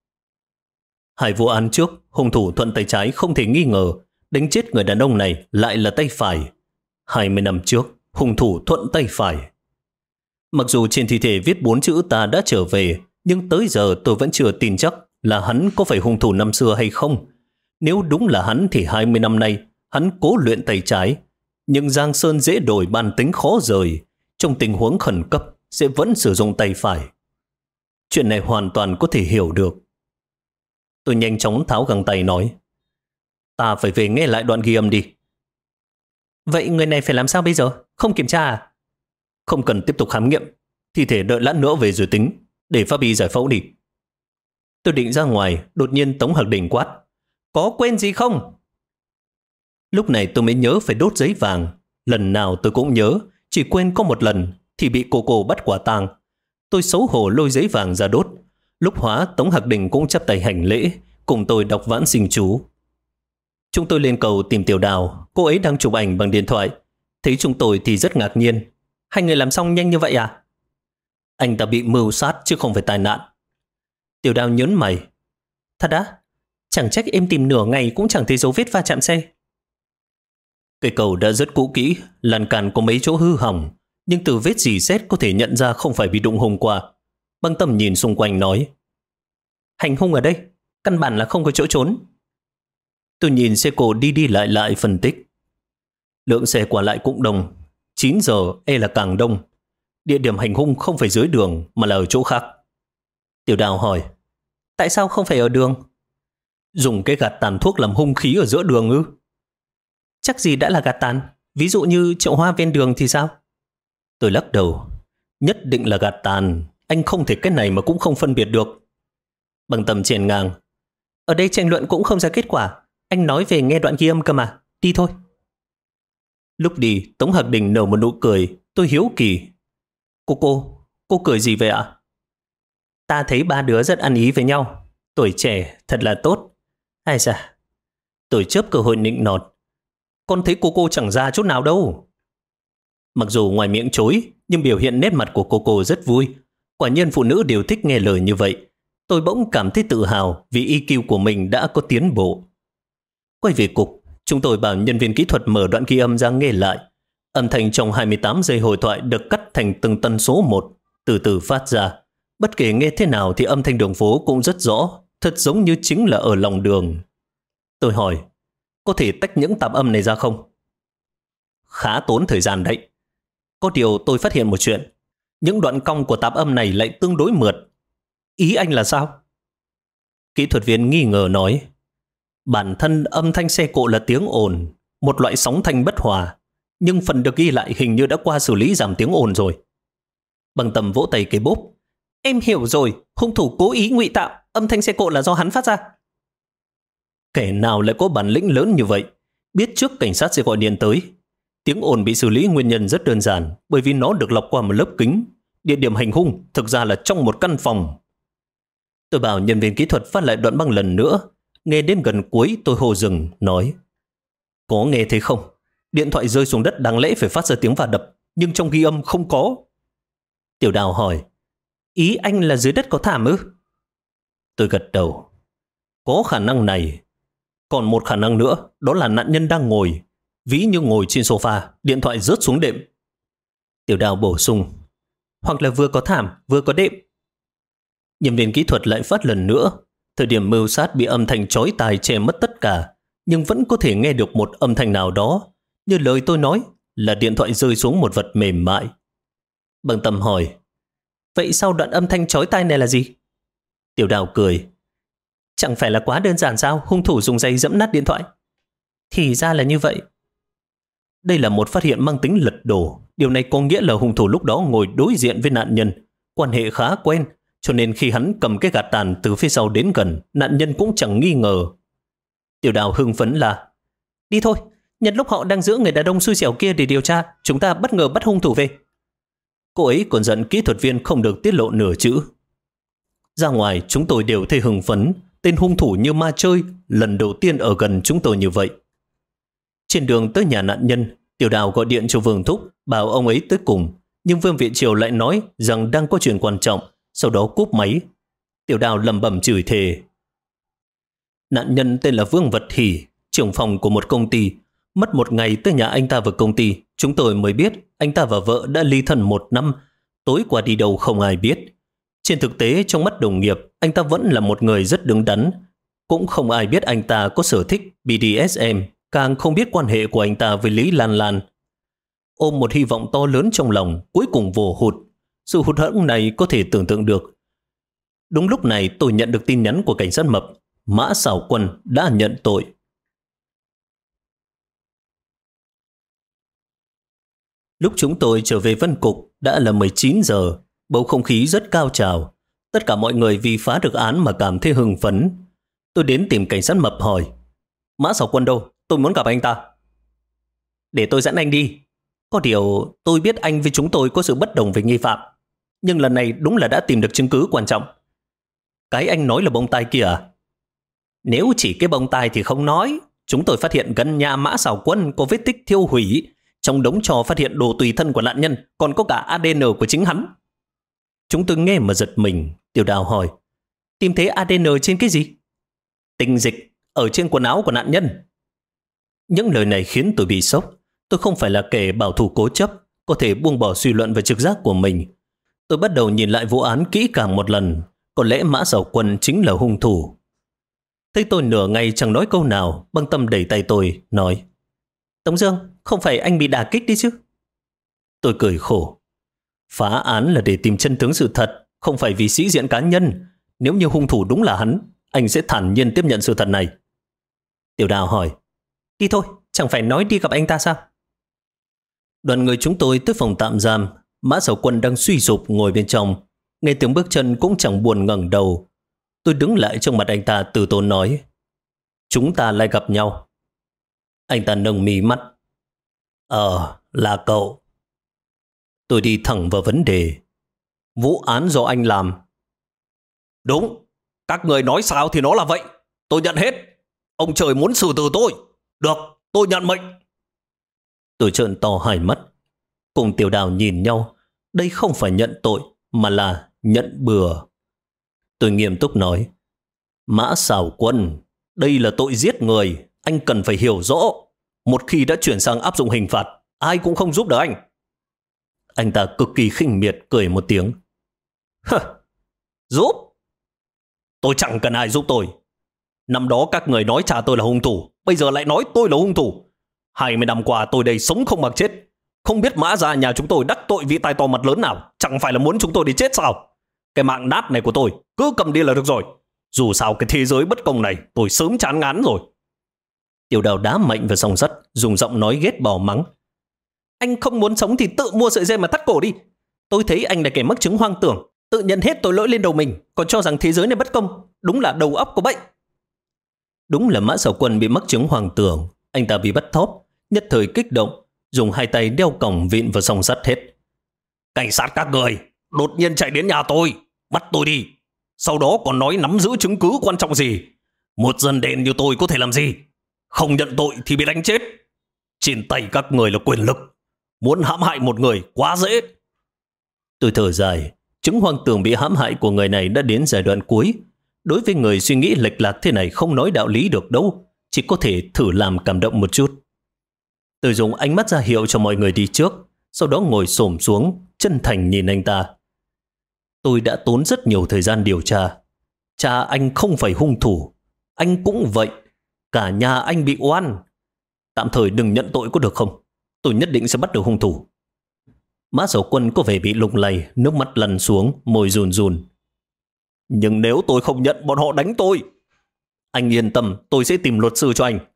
Hai vụ án trước, hung thủ thuận tay trái không thể nghi ngờ, đánh chết người đàn ông này lại là tay phải. 20 năm trước, hung thủ thuận tay phải. Mặc dù trên thi thể viết 4 chữ ta đã trở về, nhưng tới giờ tôi vẫn chưa tin chắc là hắn có phải hung thủ năm xưa hay không. Nếu đúng là hắn thì 20 năm nay, hắn cố luyện tay trái. Nhưng Giang Sơn dễ đổi bản tính khó rời, trong tình huống khẩn cấp sẽ vẫn sử dụng tay phải. Chuyện này hoàn toàn có thể hiểu được. Tôi nhanh chóng tháo găng tay nói, ta phải về nghe lại đoạn ghi âm đi. Vậy người này phải làm sao bây giờ? Không kiểm tra à? Không cần tiếp tục khám nghiệm, thi thể đợi lát nữa về rồi tính, để pháp y giải phẫu đi. Tôi định ra ngoài, đột nhiên Tống Hạc Đình quát, có quên gì không? Lúc này tôi mới nhớ phải đốt giấy vàng. Lần nào tôi cũng nhớ, chỉ quên có một lần thì bị cô bắt quả tang. Tôi xấu hổ lôi giấy vàng ra đốt. Lúc hóa, Tống Hạc Đình cũng chắp tay hành lễ, cùng tôi đọc vãn sinh chú. Chúng tôi lên cầu tìm Tiểu Đào, cô ấy đang chụp ảnh bằng điện thoại. Thấy chúng tôi thì rất ngạc nhiên. Hai người làm xong nhanh như vậy à? Anh ta bị mưu sát chứ không phải tai nạn. Tiểu Đào nhớn mày. Thật á? Chẳng trách em tìm nửa ngày cũng chẳng thấy dấu vết va chạm xe. Cây cầu đã rất cũ kỹ, lan can có mấy chỗ hư hỏng, nhưng từ vết rỉ sét có thể nhận ra không phải bị đụng hôm qua. Băng Tâm nhìn xung quanh nói, hành hung ở đây, căn bản là không có chỗ trốn. Tôi nhìn xe cộ đi đi lại lại phân tích. Lượng xe qua lại cũng đông, 9 giờ e là càng đông. Địa điểm hành hung không phải dưới đường mà là ở chỗ khác. Tiểu Đào hỏi, tại sao không phải ở đường? Dùng cái gạt tàn thuốc làm hung khí ở giữa đường ư? Chắc gì đã là gạt tàn, ví dụ như chậu hoa ven đường thì sao? Tôi lắc đầu, nhất định là gạt tàn, anh không thể cái này mà cũng không phân biệt được. Bằng Tâm chèn ngang, ở đây tranh luận cũng không ra kết quả, anh nói về nghe đoạn ghi âm cơ mà, đi thôi. Lúc đi, Tống Hạc Đình nở một nụ cười, tôi hiếu kỳ. Cô cười gì vậy ạ? Ta thấy ba đứa rất ăn ý với nhau, tuổi trẻ thật là tốt. Ai da, tôi chớp cơ hội nịnh nọt. Con thấy cô chẳng ra chút nào đâu. Mặc dù ngoài miệng chối, nhưng biểu hiện nét mặt của cô rất vui. Quả nhiên phụ nữ đều thích nghe lời như vậy. Tôi bỗng cảm thấy tự hào vì EQ của mình đã có tiến bộ. Quay về cục, chúng tôi bảo nhân viên kỹ thuật mở đoạn ghi âm ra nghe lại. Âm thanh trong 28 giây hội thoại được cắt thành từng tần số một, từ từ phát ra. Bất kể nghe thế nào thì âm thanh đường phố cũng rất rõ, thật giống như chính là ở lòng đường. Tôi hỏi, có thể tách những tạp âm này ra không? Khá tốn thời gian đấy. Có điều tôi phát hiện một chuyện, những đoạn cong của tạp âm này lại tương đối mượt. Ý anh là sao? Kỹ thuật viên nghi ngờ nói, bản thân âm thanh xe cộ là tiếng ồn, một loại sóng thanh bất hòa, nhưng phần được ghi lại hình như đã qua xử lý giảm tiếng ồn rồi. Bằng Tầm vỗ tay cái bốp. Em hiểu rồi, hung thủ cố ý ngụy tạo, âm thanh xe cộ là do hắn phát ra. Kẻ nào lại có bản lĩnh lớn như vậy, biết trước cảnh sát sẽ gọi điện tới. Tiếng ồn bị xử lý nguyên nhân rất đơn giản, bởi vì nó được lọc qua một lớp kính. Địa điểm hành hung thực ra là trong một căn phòng. Tôi bảo nhân viên kỹ thuật phát lại đoạn băng lần nữa. Nghe đến gần cuối tôi hô dừng, nói, có nghe thấy không? Điện thoại rơi xuống đất đáng lẽ phải phát ra tiếng va đập, nhưng trong ghi âm không có. Tiểu Đào hỏi, ý anh là dưới đất có thảm ư? Tôi gật đầu. Có khả năng này. Còn một khả năng nữa, đó là nạn nhân đang ngồi. Ví như ngồi trên sofa, điện thoại rớt xuống đệm. Tiểu Đào bổ sung, hoặc là vừa có thảm, vừa có đệm. Nhân viên kỹ thuật lại phát lần nữa. Thời điểm mưu sát bị âm thanh chói tai che mất tất cả, nhưng vẫn có thể nghe được một âm thanh nào đó. Như lời tôi nói, là điện thoại rơi xuống một vật mềm mại. Bằng Tầm hỏi, vậy sau đoạn âm thanh chói tai này là gì? Tiểu Đào cười, chẳng phải là quá đơn giản sao, hung thủ dùng giày giẫm nát điện thoại. Thì ra là như vậy. Đây là một phát hiện mang tính lật đổ. Điều này có nghĩa là hung thủ lúc đó ngồi đối diện với nạn nhân, quan hệ khá quen, cho nên khi hắn cầm cái gạt tàn từ phía sau đến gần, nạn nhân cũng chẳng nghi ngờ. Tiểu Đào hưng phấn là, đi thôi, nhân lúc họ đang giữ người đàn ông xui xẻo kia để điều tra, chúng ta bất ngờ bắt hung thủ về. Cô ấy còn giận kỹ thuật viên không được tiết lộ nửa chữ. Ra ngoài chúng tôi đều thấy hưng phấn, tên hung thủ như ma chơi, lần đầu tiên ở gần chúng tôi như vậy. Trên đường tới nhà nạn nhân, Tiểu Đào gọi điện cho Vương Thúc, bảo ông ấy tới cùng, nhưng Vương Viện Triều lại nói rằng đang có chuyện quan trọng, sau đó cúp máy. Tiểu Đào lẩm bẩm chửi thề. Nạn nhân tên là Vương Vật Hỷ, trưởng phòng của một công ty. Mất một ngày tới nhà anh ta vào công ty, chúng tôi mới biết anh ta và vợ đã ly thân 1 năm, tối qua đi đâu không ai biết. Trên thực tế, trong mắt đồng nghiệp, anh ta vẫn là một người rất đứng đắn. Cũng không ai biết anh ta có sở thích BDSM, càng không biết quan hệ của anh ta với Lý Lan Lan. Ôm một hy vọng to lớn trong lòng, cuối cùng vồ hụt. Sự hụt hẫng này có thể tưởng tượng được. Đúng lúc này tôi nhận được tin nhắn của cảnh sát Mập. Mã Sảo Quân đã nhận tội. Lúc chúng tôi trở về Vân Cục đã là 19 giờ, bầu không khí rất cao trào. Tất cả mọi người vì phá được án mà cảm thấy hưng phấn. Tôi đến tìm cảnh sát Mập hỏi, Mã Sảo Quân đâu? Tôi muốn gặp anh ta. Để tôi dẫn anh đi. Có điều tôi biết anh với chúng tôi có sự bất đồng về nghi phạm, nhưng lần này đúng là đã tìm được chứng cứ quan trọng. Cái anh nói là bông tai kia à? Nếu chỉ cái bông tai thì không nói. Chúng tôi phát hiện gần nhà Mã Sảo Quân có vết tích thiêu hủy. Trong đống tro phát hiện đồ tùy thân của nạn nhân, còn có cả ADN của chính hắn. Chúng tôi nghe mà giật mình. Tiểu Đào hỏi, tìm thấy ADN trên cái gì? Tinh dịch ở trên quần áo của nạn nhân. Những lời này khiến tôi bị sốc. Tôi không phải là kẻ bảo thủ cố chấp, có thể buông bỏ suy luận về trực giác của mình. Tôi bắt đầu nhìn lại vụ án kỹ càng một lần. Có lẽ Mã Sảo Quân chính là hung thủ. Thấy tôi nửa ngày chẳng nói câu nào, Băng Tâm đẩy tay tôi, nói, Tống Dương, không phải anh bị đả kích đi chứ? Tôi cười khổ. Phá án là để tìm chân tướng sự thật, không phải vì sĩ diện cá nhân. Nếu như hung thủ đúng là hắn, anh sẽ thản nhiên tiếp nhận sự thật này. Tiểu Đào hỏi, đi thôi, chẳng phải nói đi gặp anh ta sao? Đoàn người chúng tôi tới phòng tạm giam. Mã Sảo Quân đang suy sụp ngồi bên trong. Nghe tiếng bước chân cũng chẳng buồn ngẩng đầu. Tôi đứng lại trong mặt anh ta từ tốn nói, chúng ta lại gặp nhau. Anh ta nâng mí mắt. Là cậu. Tôi đi thẳng vào vấn đề. Vụ án do anh làm. Đúng, các người nói sao thì nó là vậy. Tôi nhận hết. Ông trời muốn xử tử tôi. Được, tôi nhận mệnh. Tôi trợn to hai mắt. Cùng Tiểu Đào nhìn nhau. Đây không phải nhận tội, mà là nhận bừa. Tôi nghiêm túc nói, Mã Sảo Quân, đây là tội giết người. Anh cần phải hiểu rõ. Một khi đã chuyển sang áp dụng hình phạt, ai cũng không giúp được anh. Anh ta cực kỳ khinh miệt cười một tiếng. Giúp? Tôi chẳng cần ai giúp tôi. Năm đó các người nói cha tôi là hung thủ, bây giờ lại nói tôi là hung thủ. 20 năm qua tôi đây sống không bằng chết. Không biết Mã gia nhà chúng tôi đắc tội vị tai to mặt lớn nào, chẳng phải là muốn chúng tôi đi chết sao? Cái mạng nát này của tôi cứ cầm đi là được rồi. Dù sao cái thế giới bất công này tôi sớm chán ngán rồi. Tiểu Đào đá mạnh vào song sắt, dùng giọng nói ghét bỏ mắng. Anh không muốn sống thì tự mua sợi dây mà thắt cổ đi. Tôi thấy anh là kẻ mắc chứng hoang tưởng, tự nhận hết tội lỗi lên đầu mình, còn cho rằng thế giới này bất công. Đúng là đầu óc có bệnh. Đúng là Mã Sảo Quân bị mắc chứng hoang tưởng. Anh ta bị bắt thóp, nhất thời kích động, dùng hai tay đeo còng vịn vào song sắt hết. Cảnh sát các người đột nhiên chạy đến nhà tôi, bắt tôi đi. Sau đó còn nói nắm giữ chứng cứ quan trọng gì. Một dân đen như tôi có thể làm gì? Không nhận tội thì bị đánh chết. Trên tay các người là quyền lực, muốn hãm hại một người quá dễ. Tôi thở dài. Chứng hoang tưởng bị hãm hại của người này đã đến giai đoạn cuối. Đối với người suy nghĩ lệch lạc thế này không nói đạo lý được đâu, chỉ có thể thử làm cảm động một chút. Tôi dùng ánh mắt ra hiệu cho mọi người đi trước, sau đó ngồi xổm xuống, chân thành nhìn anh ta. Tôi đã tốn rất nhiều thời gian điều tra. Cha anh không phải hung thủ, anh cũng vậy. Cả nhà anh bị oan. Tạm thời đừng nhận tội có được không? Tôi nhất định sẽ bắt được hung thủ. Mã Sảo Quân có vẻ bị lung lay, nước mắt lăn xuống, môi run run. Nhưng nếu tôi không nhận, bọn họ đánh tôi. Anh yên tâm, tôi sẽ tìm luật sư cho anh.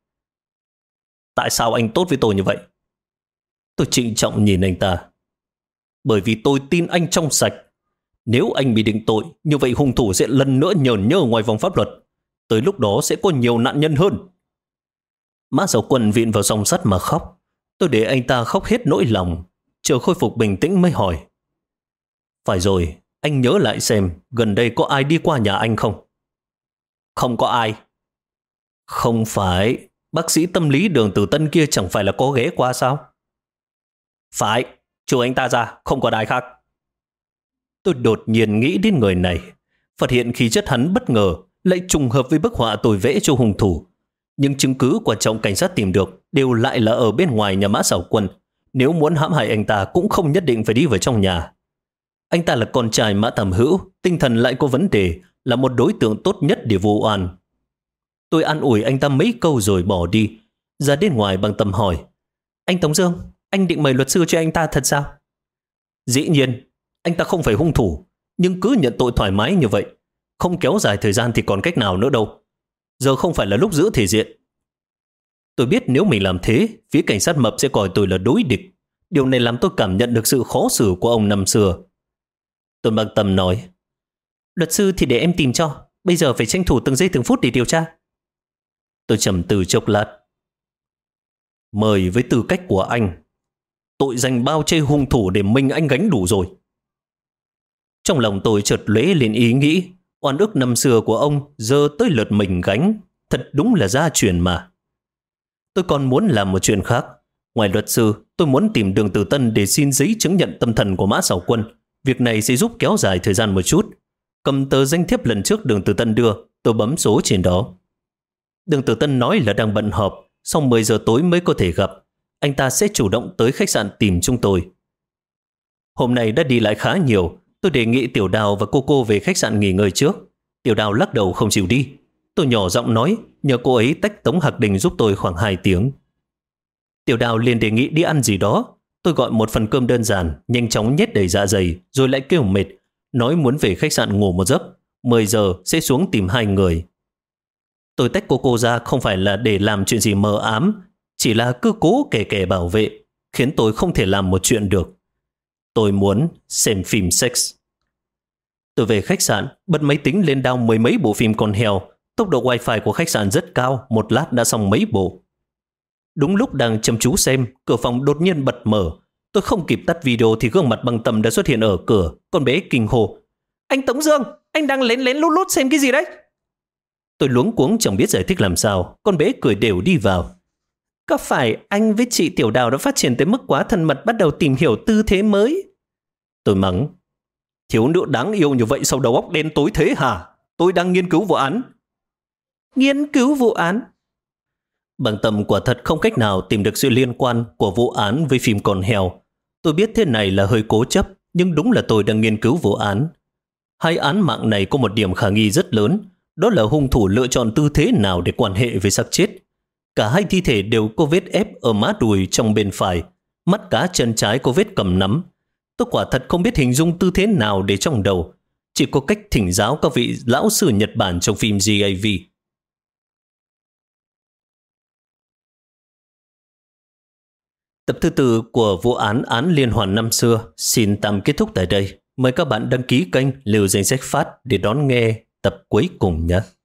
Tại sao anh tốt với tôi như vậy? Tôi trịnh trọng nhìn anh ta. Bởi vì tôi tin anh trong sạch. Nếu anh bị định tội, như vậy hung thủ sẽ lần nữa nhởn nhơ ngoài vòng pháp luật. Tới lúc đó sẽ có nhiều nạn nhân hơn. Mã Sảo Quân vịn vào song sắt mà khóc. Tôi để anh ta khóc hết nỗi lòng, chờ khôi phục bình tĩnh mới hỏi. Phải rồi, anh nhớ lại xem gần đây có ai đi qua nhà anh không? Không có ai. Không phải, bác sĩ tâm lý Đường Tử Tân kia chẳng phải là có ghé qua sao? Phải, trừ anh ta ra, không có ai khác. Tôi đột nhiên nghĩ đến người này, phát hiện khí chất hắn bất ngờ lại trùng hợp với bức họa tôi vẽ cho hung thủ. Nhưng chứng cứ quan trọng cảnh sát tìm được đều lại là ở bên ngoài nhà Mã Sảo Quân. Nếu muốn hãm hại anh ta cũng không nhất định phải đi vào trong nhà. Anh ta là con trai Mã Tam Hữu, tinh thần lại có vấn đề, là một đối tượng tốt nhất để vu oan. Tôi an ủi anh ta mấy câu rồi bỏ đi, ra đến ngoài bằng tầm hỏi. Anh Tống Dương, anh định mời luật sư cho anh ta thật sao? Dĩ nhiên, anh ta không phải hung thủ, nhưng cứ nhận tội thoải mái như vậy, không kéo dài thời gian thì còn cách nào nữa đâu. Giờ không phải là lúc giữ thể diện. Tôi biết nếu mình làm thế, phía cảnh sát mập sẽ coi tôi là đối địch. Điều này làm tôi cảm nhận được sự khó xử của ông năm xưa. Tôi băng tâm nói. Luật sư thì để em tìm cho. Bây giờ phải tranh thủ từng giây từng phút để điều tra. Tôi trầm tư chốc lát. Mời với tư cách của anh. Tội danh bao che hung thủ để mình anh gánh đủ rồi. Trong lòng tôi chợt lóe lên ý nghĩ. Oan ức năm xưa của ông giờ tới lượt mình gánh. Thật đúng là gia truyền mà. Tôi còn muốn làm một chuyện khác. Ngoài luật sư, tôi muốn tìm Đường Tử Tân để xin giấy chứng nhận tâm thần của Mã Sảo Quân. Việc này sẽ giúp kéo dài thời gian một chút. Cầm tờ danh thiếp lần trước Đường Tử Tân đưa, tôi bấm số trên đó. Đường Tử Tân nói là đang bận họp, sau 10 giờ tối mới có thể gặp. Anh ta sẽ chủ động tới khách sạn tìm chúng tôi. Hôm nay đã đi lại khá nhiều. Tôi đề nghị Tiểu Đào và cô về khách sạn nghỉ ngơi trước. Tiểu Đào lắc đầu không chịu đi. Tôi nhỏ giọng nói, nhờ cô ấy tách Tống Hạc Đình giúp tôi khoảng 2 tiếng. Tiểu Đào liền đề nghị đi ăn gì đó. Tôi gọi một phần cơm đơn giản, nhanh chóng nhét đầy dạ dày, rồi lại kêu mệt, nói muốn về khách sạn ngủ một giấc. 10 giờ sẽ xuống tìm 2 người. Tôi tách cô ra không phải là để làm chuyện gì mờ ám, chỉ là cứ cố kẻ bảo vệ, khiến tôi không thể làm một chuyện được. Tôi muốn xem phim sex. Tôi về khách sạn, bật máy tính lên download 10 mấy bộ phim con heo. Tốc độ wifi của khách sạn rất cao, một lát đã xong mấy bộ. Đúng lúc đang chăm chú xem, cửa phòng đột nhiên bật mở. Tôi không kịp tắt video thì gương mặt Băng Tâm đã xuất hiện ở cửa. Con bé kinh hô. Anh Tống Dương, anh đang lén lén lút lút xem cái gì đấy? Tôi luống cuống chẳng biết giải thích làm sao. Con bé cười đều đi vào. Có phải anh với chị Tiểu Đào đã phát triển tới mức quá thân mật, bắt đầu tìm hiểu tư thế mới? Tôi mắng. Thiếu nữ đáng yêu như vậy sao đầu óc đen tối thế hả? Tôi đang nghiên cứu vụ án. Nghiên cứu vụ án? Bằng Tâm quả thật không cách nào tìm được sự liên quan của vụ án với phim con heo. Tôi biết thế này là hơi cố chấp, nhưng đúng là tôi đang nghiên cứu vụ án. Hai án mạng này có một điểm khả nghi rất lớn, đó là hung thủ lựa chọn tư thế nào để quan hệ với xác chết. Cả hai thi thể đều có vết ép ở má đùi trong bên phải, mắt cá chân trái có vết cầm nắm. Tôi quả thật không biết hình dung tư thế nào để trong đầu, chỉ có cách thỉnh giáo các vị lão sư Nhật Bản trong phim GAV. Tập thứ 4 của vụ án liên hoàn năm xưa xin tạm kết thúc tại đây. Mời các bạn đăng ký kênh Lưu Danh Sách Phát để đón nghe tập cuối cùng nhé.